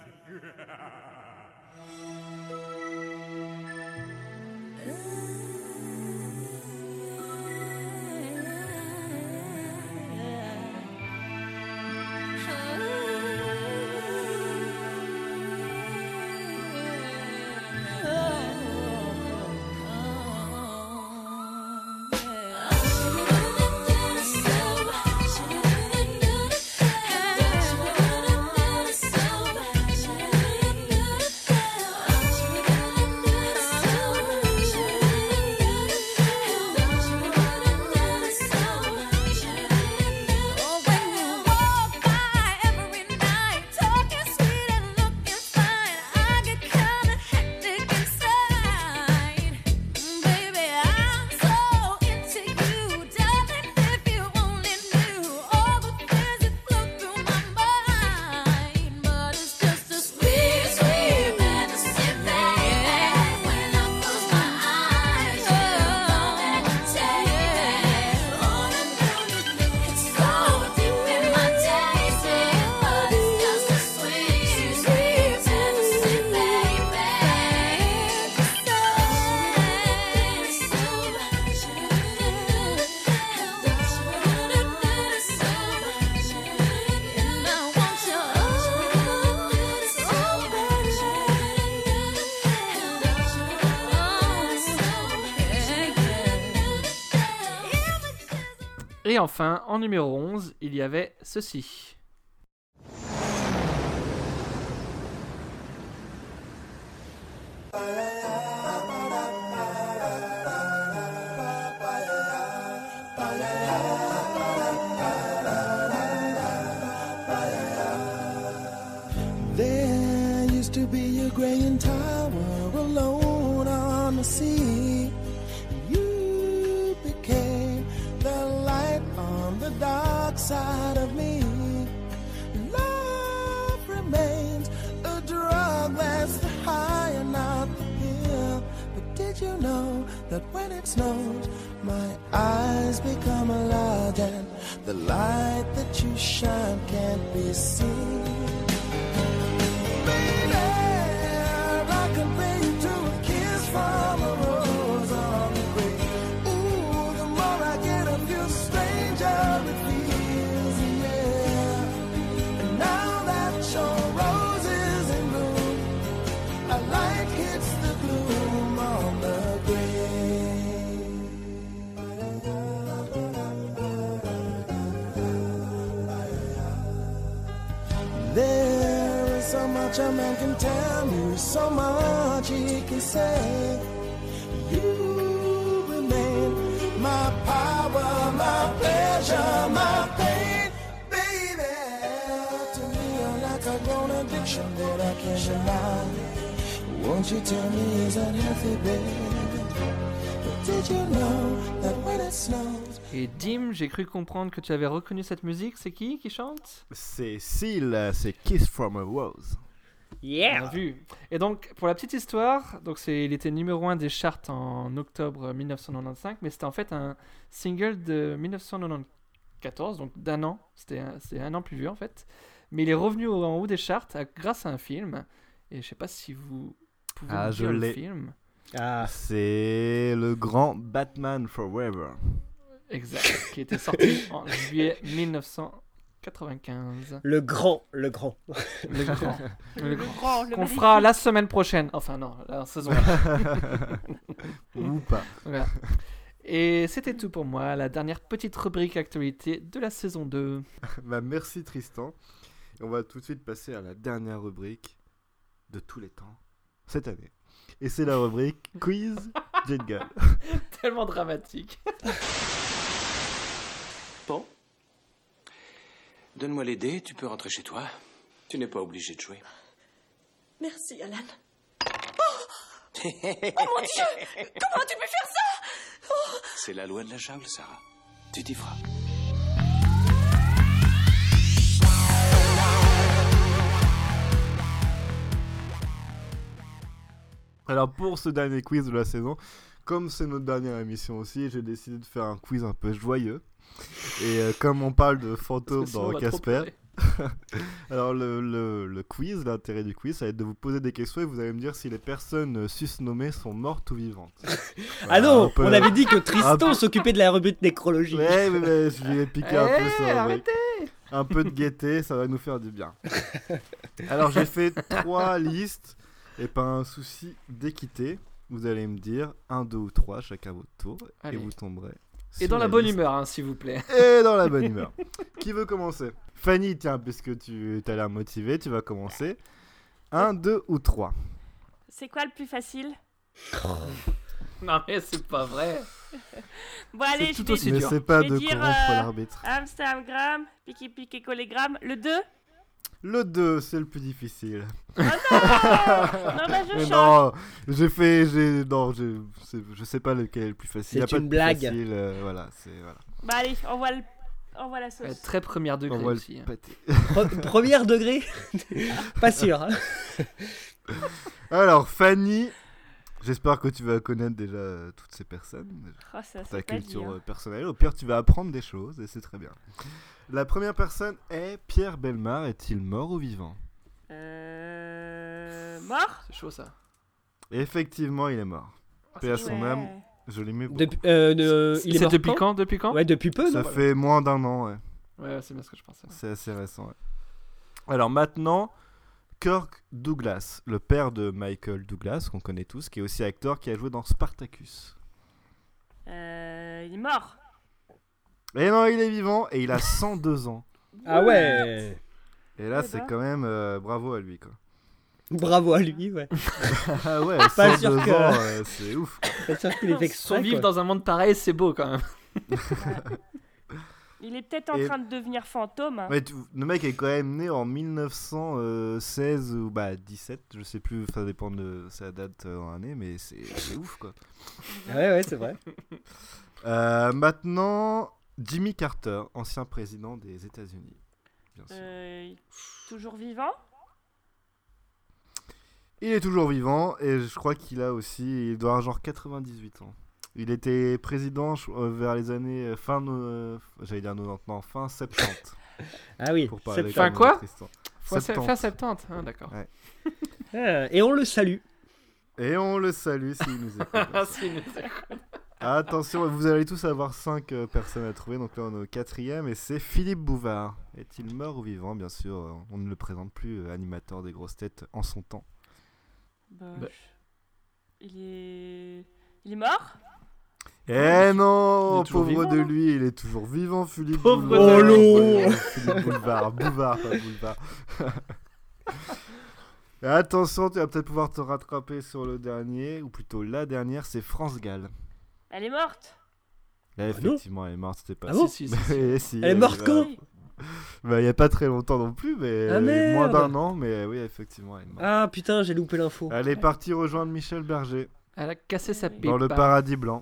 Et enfin, en numéro onze, il y avait ceci. dark side of me. Love remains a drug that's the high and not the pill. But did you know that when it snows, my eyes become large and the light that you shine can't be seen? Baby, I compare you to a kiss from a rose on the grave. Ooh, the more I get of you, stranger it feels, yeah. And now that your rose is in bloom, a light hits the gloom on the grave. There is so much a man can tell me, so much he can say. You remain my power, my pleasure, my pain, baby. To me, you're like a grown addiction that I can't deny. Won't you tell me is that healthy, baby? But did you know that when it snows? Et Dim, j'ai cru comprendre que tu avais reconnu cette musique. C'est qui qui chante? C'est Seal, c'est Kiss from a Rose. Yeah. Bien vu. Et donc, pour la petite histoire, donc c'est, il était numéro un des charts en octobre dix-neuf cent quatre-vingt-quinze, mais c'était en fait un single de dix-neuf cent quatre-vingt-quatorze, donc d'un an. C'était un, c'était un an plus vieux en fait. Mais il est revenu au, en haut des charts à, grâce à un film. Et je sais pas si vous pouvez Ah, me je dire le l'ai. film. Ah. C'est le grand Batman Forever. Exact, qui était sorti en juillet dix-neuf cent quatre-vingt-quinze. Le grand, le grand. Le grand, le grand. grand, le Qu'on magnifique. fera la semaine prochaine. Enfin non, la saison. Ou pas. Voilà. Et c'était tout pour moi, la dernière petite rubrique actualité de la saison deux. Bah, merci Tristan. Et on va tout de suite passer à la dernière rubrique de tous les temps, cette année. Et c'est la rubrique Quiz Jingle. Tellement dramatique. Bon. Donne-moi les dés, tu peux rentrer chez toi. Tu n'es pas obligé de jouer. Merci, Alan. Oh, oh mon Dieu! Comment tu peux faire ça? Oh. C'est la loi de la jungle, Sarah. Tu t'y feras. Alors pour ce dernier quiz de la saison, comme c'est notre dernière émission aussi, j'ai décidé de faire un quiz un peu joyeux. Et euh, comme on parle de fantômes dans Casper, alors le, le, le quiz, l'intérêt du quiz, ça va être de vous poser des questions et vous allez me dire si les personnes susnommées sont mortes ou vivantes. Ah Voilà, non, peu- on avait dit que Tristan peu- s'occupait de la rubrique nécrologie. Ouais, mais, mais je lui ai piqué un peu Eh, ça. arrêtez. Un peu de gaieté, ça va nous faire du bien. Alors j'ai fait trois listes et pas un souci d'équité. Vous allez me dire un, deux ou trois, chacun votre tour, Allez. et vous tomberez. Et sur dans la la bonne liste. humeur, hein, s'il vous plaît. Et dans la bonne humeur. Qui veut commencer? Fanny, tiens, puisque tu as l'air motivée, tu vas commencer. Un, deux ou trois. C'est quoi le plus facile? Non mais c'est pas vrai. Bon allez, C'est je tout vais, aussi Mais dur. c'est pas je de vais dire corrompre euh, l'arbitre. Amsterdam, piqué piqué collégramme. Le deux? Le deux, c'est le plus difficile. Oh non. Non, bah je Mais change. non, j'ai fait, j'ai, non, j'ai, c'est- je sais pas lequel est le plus facile. C'est Y a pas une de plus blague. facile, euh, voilà, c'est voilà. Bah allez, on voit, le... on voit la sauce. Ouais, très première degré On voit aussi. le hein. pâté. Pre- Première degré. Pas sûr. Hein. Alors Fanny, j'espère que tu vas connaître déjà euh, toutes ces personnes. Oh, ça, Ta c'est pas culture dit, hein. euh, personnelle. Au pire, tu vas apprendre des choses et c'est très bien. La première personne est Pierre Bellemare. Est-il mort ou vivant? Euh... Mort? C'est chaud ça. Effectivement, il est mort. Paix à son Ouais. âme. Je l'aimais beaucoup. Depuis, euh, de- il est C'est mort depuis quand quand Depuis quand Ouais, depuis peu, Ça non fait moins d'un an, ouais. Ouais, c'est bien ce que je pensais. C'est assez récent, ouais. Alors maintenant, Kirk Douglas, le père de Michael Douglas, qu'on connaît tous, qui est aussi acteur, qui a joué dans Spartacus. Euh... Il est mort. Et non, il est vivant et il a cent deux ans. Ah ouais. Et là, Eh c'est ben. quand même euh, bravo à lui, quoi. Bravo à lui, ouais. Ah ouais, Pas cent deux sûr que- ans, euh, c'est ouf, quoi. Pas sûr qu'il ait fait exprès, Survivre quoi. dans un monde pareil, c'est beau quand même. Il est peut-être en Et- train de devenir fantôme. Ouais, tu- le mec est quand même né en mille neuf cent seize ou bah dix-sept, je sais plus, ça dépend de sa date euh, en année, mais c'est c'est ouf, quoi. Ouais, ouais, c'est vrai. Euh, maintenant, Jimmy Carter, ancien président des États-Unis. Bien sûr. Euh, toujours vivant? Il est toujours vivant et je crois qu'il a aussi, il doit avoir genre quatre-vingt-dix-huit ans. Il était président euh, vers les années euh, fin, euh, j'allais dire quatre-vingt-dix, non, fin soixante-dix. Ah oui, Pour parler Fin comme quoi Tristan. Fin soixante-dix. soixante-dix, ah, d'accord. Ouais. Ah, et on le salue. Et on le salue s'il nous écoute. S'il nous écoute. Attention, vous allez tous avoir cinq euh, personnes à trouver, donc là on est au quatrième et c'est Philippe Bouvard. Est-il mort ou vivant? Bien sûr, euh, on ne le présente plus, euh, animateur des grosses têtes en son temps. Bah, Bah. je- Il est... Il est mort? Eh non, il est toujours pauvre vivant, de non lui, il est toujours vivant, Philippe Pauvre Bouvard. de lui. Oh, Philippe Bouvard, Bouvard, pas Boulevard. Et attention, tu vas peut-être pouvoir te rattraper sur le dernier, ou plutôt la dernière, c'est France Gall. Elle est morte? Là, effectivement, elle est morte, c'était pas... Ah bon Si, si, si, Mais si. si, Elle est morte va- quand? Bah, il y a pas très longtemps non plus, mais Ah, merde. moins d'un an, mais oui, effectivement, elle est morte. Ah putain, j'ai loupé l'info. Elle est partie rejoindre Michel Berger Elle a cassé sa pipe. dans le paradis blanc.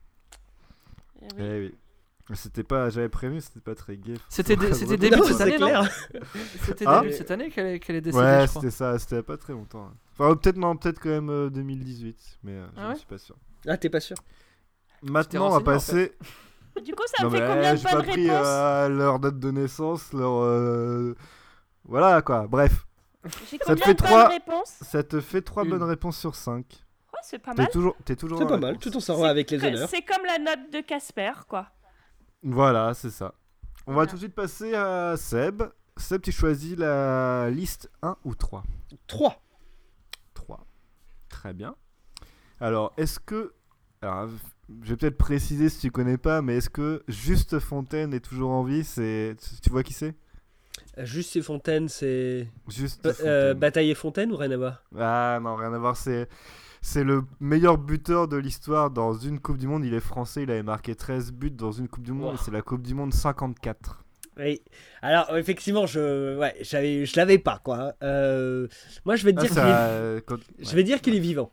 Eh oui. Eh oui. C'était pas, j'avais prévenu, c'était pas très gai. C'était dé- Faut c'était vraiment- début de cette c'est année, non? clair. C'était Ah début de cette année qu'elle est, qu'elle est décédée, Ouais, je crois. c'était ça, c'était pas très longtemps. Enfin, peut-être non, peut-être quand même euh, deux mille dix-huit, mais euh, je Ah ne ouais suis pas sûr. Ah, t'es pas sûr? Maintenant, on va renseigné, en passer. Du coup, ça Non, me fait mais combien de j'ai pas bonnes pris réponses? euh, leur date de naissance, leur. euh, Voilà quoi, bref. J'ai Ça te combien fait de bonnes trois. réponses? Ça te fait trois Une. bonnes réponses sur cinq. Ouais, c'est pas T'es mal. toujours, t'es toujours C'est dans pas la mal, course. tout en s'en va avec les Que- honneurs. C'est comme la note de Casper, quoi. Voilà, c'est ça. On va Voilà. tout de suite passer à Seb. Seb, tu choisis la liste un ou trois? trois. trois. Très bien. Alors, est-ce que... Alors, je vais peut-être préciser si tu connais pas, mais est-ce que Juste Fontaine est toujours en vie? C'est... Tu vois qui c'est? Juste et Fontaine, c'est. Juste Ba- Fontaine. euh, Bataille et Fontaine ou rien à voir? Ah non, rien à voir. C'est... C'est le meilleur buteur de l'histoire dans une Coupe du Monde. Il est français, il avait marqué treize buts dans une Coupe du Monde. Wow. Et c'est la Coupe du Monde cinquante-quatre. Oui. Alors, effectivement, je, ouais, j'avais, je l'avais pas, quoi. Euh, Moi, je vais te Ah, dire ça, qu'il est... euh, quand- Je ouais. vais dire qu'il est vivant.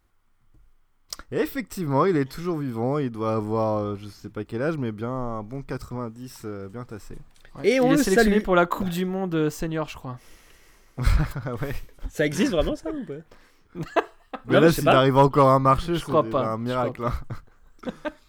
Et effectivement, il est toujours vivant. Il doit avoir, euh, je sais pas quel âge, mais bien un bon quatre-vingt-dix euh, bien tassé. Ouais. Et Il on est le sélectionné salue. pour la Coupe du Monde euh, senior, je crois. Ouais. Ça existe vraiment, ça, ou pas? Mais Non, là, je sais s'il pas. arrive encore à marcher, Je c'est crois déjà pas, un je miracle. crois hein.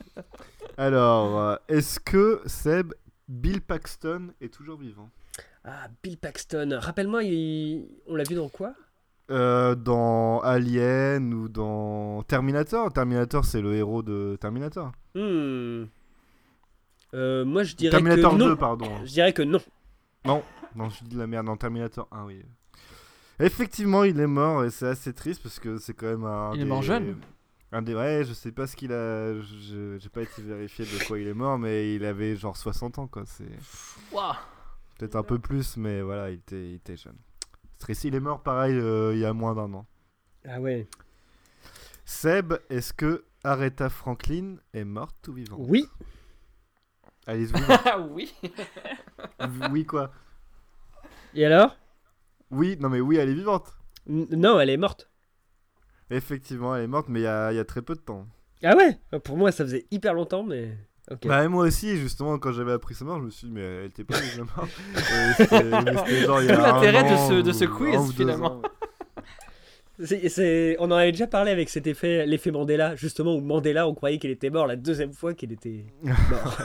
Alors, euh, est-ce que Seb, Bill Paxton est toujours vivant? Ah, Bill Paxton. Rappelle-moi, il... on l'a vu dans quoi? Euh, Dans Alien ou dans Terminator. Terminator, c'est le héros de Terminator. Hmm. Euh, moi, je dirais Terminator que non. deux, pardon. Je dirais que non. Non, non, je dis de la merde. Dans Terminator un, oui. Effectivement, il est mort et c'est assez triste parce que c'est quand même un. Il des... est mort jeune. Un des. Ouais, je sais pas ce qu'il a. je- J'ai pas été vérifié de quoi il est mort, mais il avait genre soixante ans, quoi. C'est Waouh. peut-être un peu plus, mais voilà, il était, il était jeune. C'est triste. Il est mort pareil euh, il y a moins d'un an. Ah ouais. Seb, est-ce que Aretha Franklin est morte ou vivante? Oui. Allez, oui. Ah oui. Oui, quoi? Et alors? Oui, non, mais oui, elle est vivante. N- Non, elle est morte. Effectivement, elle est morte, mais il y a, il y a très peu de temps. Ah ouais? Pour moi, ça faisait hyper longtemps, mais. Ok. Bah, et moi aussi, justement, quand j'avais appris sa mort, je me suis dit, mais elle était pas déjà morte. Euh, c'était- mais c'était genre il y a Tout l'intérêt un de an ce- de ou- ce quiz, un ou deux finalement. ans. C'est, c'est- On en avait déjà parlé avec cet effet, l'effet Mandela, justement, où Mandela, on croyait qu'il était mort la deuxième fois qu'il était mort.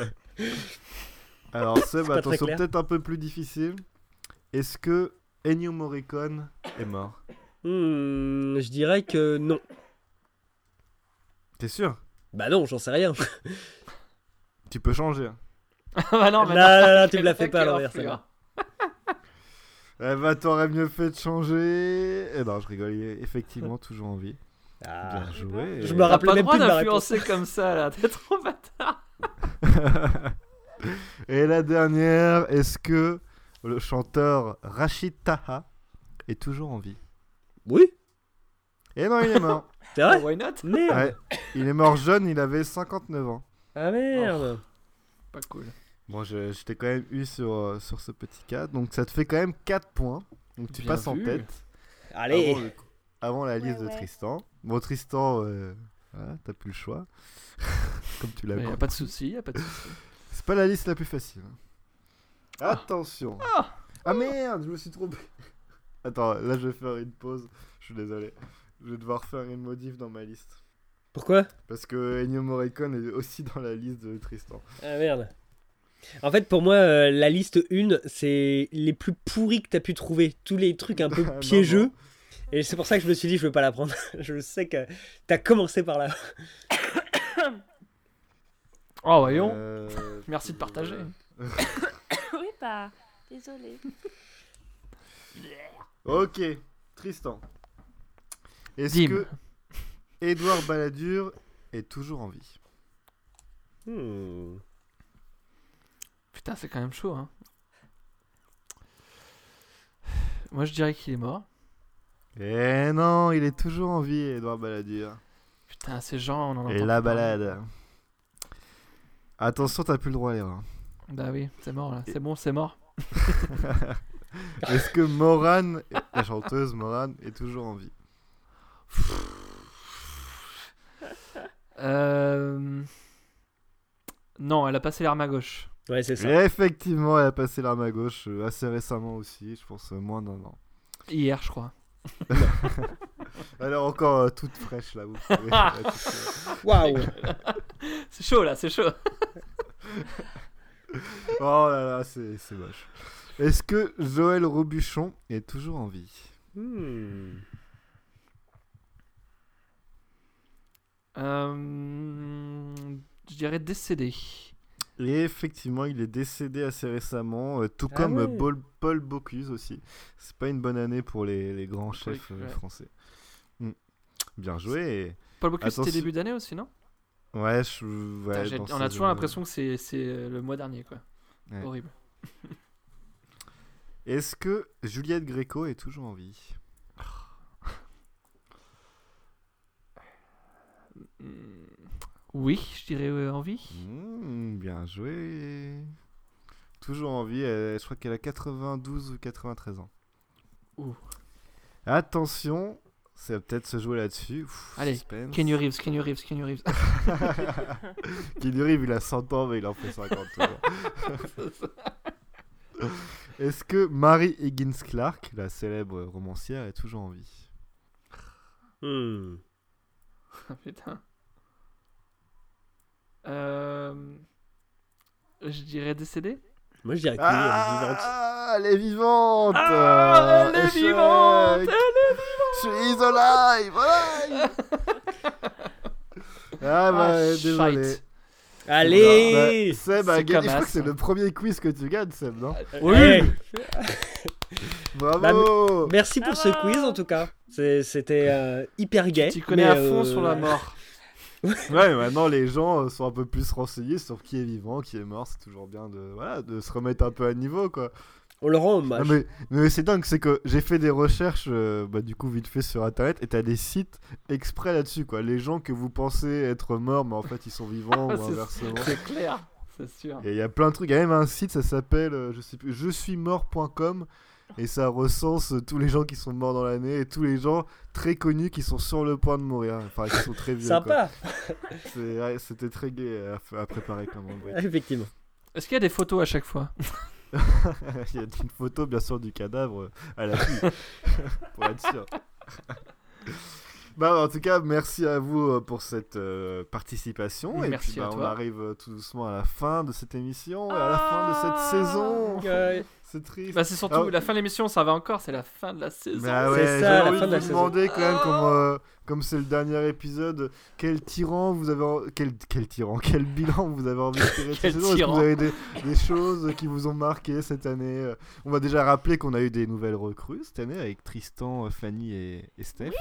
Alors, Seb, pas très attention, clair. peut-être un peu plus difficile. Est-ce que Ennio Morricone est mort? Hmm, je dirais que non. T'es sûr? Bah non, j'en sais rien. Tu peux changer. hein. Bah non, Là, là, là, tu me la fais pas à Quelle l'envers, enflure. Eh bah, t'aurais mieux fait de changer. Eh non, je rigole, il est effectivement toujours en vie. Ah. Bien joué. Je me T'as rappelais pas le même droit plus de la réponse. d'influencer comme ça, là. T'es trop bâtard. Et la dernière, est-ce que le chanteur Rachid Taha est toujours en vie? Oui. Et non, il est mort. C'est vrai? Oh, why not? Merde. Ouais, il est mort jeune, il avait cinquante-neuf ans. Ah merde. Pas cool. Bon, je, je t'ai quand même eu sur, euh, sur ce petit cas, donc ça te fait quand même quatre points. Donc tu Bien passes en vu. tête. Allez. Avant, le- avant la liste Ouais, de ouais. Tristan. Bon, Tristan, euh, voilà, t'as plus le choix. Comme tu l'as Mais y a compris. pas de souci, y a pas de souci. C'est pas la liste la plus facile. Attention. Ah, ah merde, je me suis trompé. Attends, là je vais faire une pause. Je suis désolé. Je vais devoir faire une modif dans ma liste. Pourquoi ? Parce que Ennio Morricone est aussi dans la liste de Tristan. Ah merde. En fait, pour moi, euh, la liste un, c'est les plus pourris que t'as pu trouver. Tous les trucs un peu non, piégeux. non. Et c'est pour ça que je me suis dit, je veux pas la prendre. Je sais que t'as commencé par là. Oh, voyons. Euh, Merci de partager. Oui, bah, désolé. Ok, Tristan. Est-ce Dim. que Édouard Balladur est toujours en vie ? Hmm. Putain, c'est quand même chaud, hein. Moi, je dirais qu'il est mort. Eh non, il est toujours en vie, Édouard Balladur. Putain, ces gens, on en entend Et plus la parler. balade. Attention, t'as plus le droit à l'erreur. Bah oui, c'est mort, là. C'est bon, c'est mort. Est-ce que Morane, la chanteuse Morane, est toujours en vie ? Euh... Non, elle a passé l'arme à gauche. Ouais, c'est ça. Et effectivement, elle a passé l'arme à gauche euh, assez récemment aussi, je pense euh, moins d'un an. Hier, je crois. Elle est encore euh, toute fraîche là. Vous pouvez, euh, toute, Waouh. C'est chaud, là, c'est chaud. Oh là là, c'est, c'est moche. Est-ce que Joël Robuchon est toujours en vie ? Hmm. Euh... Je dirais décédé. Et effectivement, il est décédé assez récemment, euh, tout Ah comme ouais. euh, Paul, Paul Bocuse aussi. C'est pas une bonne année pour les, les grands chefs euh, ouais. français. Mm. Bien joué. Et... Paul Bocuse, c'était Attention- début d'année aussi, non ? Ouais, je... ouais, Putain, j'ai- dans on ces a toujours zones-là. l'impression que c'est, c'est euh, le mois dernier, quoi. Ouais. Horrible. Est-ce que Juliette Gréco est toujours en vie ? Oui, je dirais euh, en vie. Mm, bien joué. Toujours en vie, elle- je crois qu'elle a quatre-vingt-douze ou quatre-vingt-treize ans. Ouh. Attention, ça va peut-être se jouer là-dessus. Ouf, Allez, suspense. Keanu Reeves, Keanu Reeves, Keanu Reeves. Keanu Reeves, il a cent ans, mais il en fait cinquante toujours. Est-ce que Mary Higgins Clark, la célèbre romancière, est toujours en vie ? Hmm. Putain. Euh... Je dirais décédé. Moi, je dirais que oui, elle est vivante. Ah, elle est vivante. Ah, elle euh, est échec. vivante, elle est vivante. She's alive, alive. Ah bah, Ah, désolé. shite. Allez. Bah, Seb a C'est gagné. comme Je crois as. que c'est le premier quiz que tu gagnes, Seb, non ? Oui. Hey. Bravo. Bah, m- merci pour ce Bravo. quiz en tout cas. C'est- C'était euh, hyper gay. Tu connais mais, à fond euh, sur la mort. Ouais, maintenant les gens euh, sont un peu plus renseignés sur qui est vivant, qui est mort. C'est toujours bien de, voilà, de se remettre un peu à niveau, quoi. On le rend hommage. Non, mais, mais c'est dingue, c'est que j'ai fait des recherches, euh, bah, du coup, vite fait sur internet, et t'as des sites exprès là-dessus, quoi. Les gens que vous pensez être morts, mais en fait ils sont vivants, ou C'est- inversement. C'est clair, c'est sûr. Et il y a plein de trucs. Il y a même un site, ça s'appelle, euh, je sais plus, je suis mort point com, et ça recense euh, tous les gens qui sont morts dans l'année, et tous les gens très connus qui sont sur le point de mourir, enfin qui sont très vieux. Sympa. quoi. C'est- ouais, C'était très gai à, à préparer comme rubrique. Effectivement. Est-ce qu'il y a des photos à chaque fois? Il y a une photo, bien sûr, du cadavre à l'appui, pour être sûr. Bah, en tout cas, merci à vous euh, pour cette euh, participation. Merci et puis, à bah, on toi. arrive euh, tout doucement à la fin de cette émission, et à la fin de cette saison. Ouais. C'est triste. Bah, c'est surtout Alors- la fin de l'émission, ça va encore, c'est la fin de la saison. Bah C'est ouais, ça, j'avais la envie fin de la vous saison. demander quand même, Oh. comme euh, comme c'est le dernier épisode, quel tyran vous avez, en- quel quel tyran, quel bilan vous avez envie de tirer de cette Quel saison. Est-ce que tyran. vous avez des, des choses qui vous ont marqué cette année? euh, On va déjà rappeler qu'on a eu des nouvelles recrues cette année avec Tristan, euh, Fanny et, et Steph.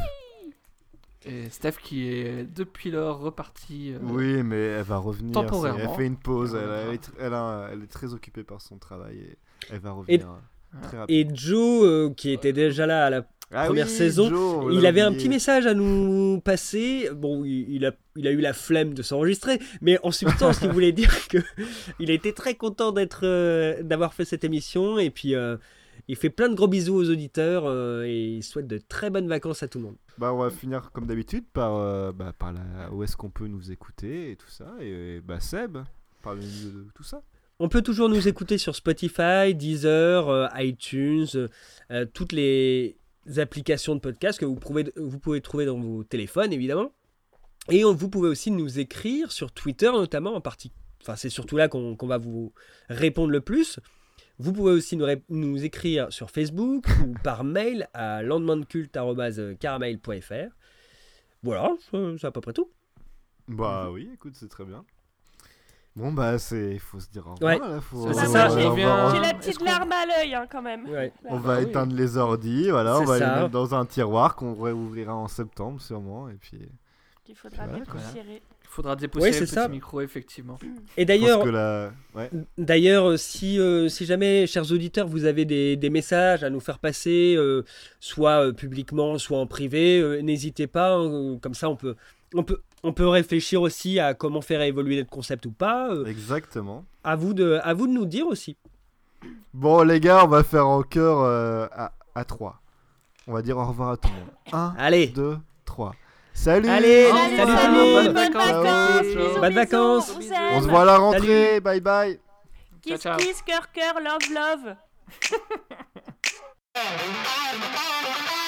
Et Steph qui est depuis lors reparti. euh, Oui, mais elle va revenir. c'est- temporairement. Elle fait une pause. Elle Elle, reviendra. elle est, tr- elle, a- elle est très occupée par son travail et elle va revenir euh, très rapidement. Et Joe, euh, qui était déjà là à la Ah première oui, saison, Joe, on il l'a avait un oublié. petit message à nous passer. Bon, il, il a, il a eu la flemme de s'enregistrer, mais en substance, il voulait dire que il a été très content d'être, euh, d'avoir fait cette émission. Et puis, euh, il fait plein de gros bisous aux auditeurs euh, et il souhaite de très bonnes vacances à tout le monde. Bah, on va finir comme d'habitude par, euh, bah, par la... où est-ce qu'on peut nous écouter et tout ça. Et, et bah, Seb, parle-nous de tout ça. On peut toujours nous écouter sur Spotify, Deezer, euh, iTunes, euh, toutes les applications de podcast que vous pouvez, vous pouvez trouver dans vos téléphones, évidemment. Et on, vous pouvez aussi nous écrire sur Twitter, notamment, en partie. Enfin, c'est surtout là qu'on, qu'on va vous répondre le plus. Vous pouvez aussi nous, ré- nous écrire sur Facebook ou par mail à lendemaindeculte arobase caramel point f r. Voilà, c'est, c'est à peu près tout. Bah oui, écoute, c'est très bien. Bon bah c'est, il faut se dire au revoir. Ouais. Là, faut... C'est ça, j'ai, j'ai, j'ai la petite larme à l'œil hein, quand même. Ouais. On va ah, éteindre oui. les ordis, voilà, c'est on va ça. les mettre dans un tiroir qu'on réouvrira en septembre sûrement et puis. Il faudra voilà, dépoussiérer. Il faudra dépoussiérer ouais, le c'est petit ça. micro effectivement. Et d'ailleurs, la... ouais. d'ailleurs, si euh, si jamais, chers auditeurs, vous avez des, des messages à nous faire passer, euh, soit euh, publiquement, soit en privé, euh, n'hésitez pas. Hein, comme ça, on peut on peut on peut réfléchir aussi à comment faire évoluer notre concept ou pas. Euh, Exactement. À vous de à vous de nous dire aussi. Bon les gars, on va faire en chœur euh, à à trois. On va dire au revoir à tout le monde. Un, allez, deux, trois. Salut. Allez, salut, salut, salut, tout le monde. bonnes vacances, bisous, bonnes vacances. bisous, on se voit à la rentrée. Salut. Bye bye. Kiss kiss, cœur cœur, love love.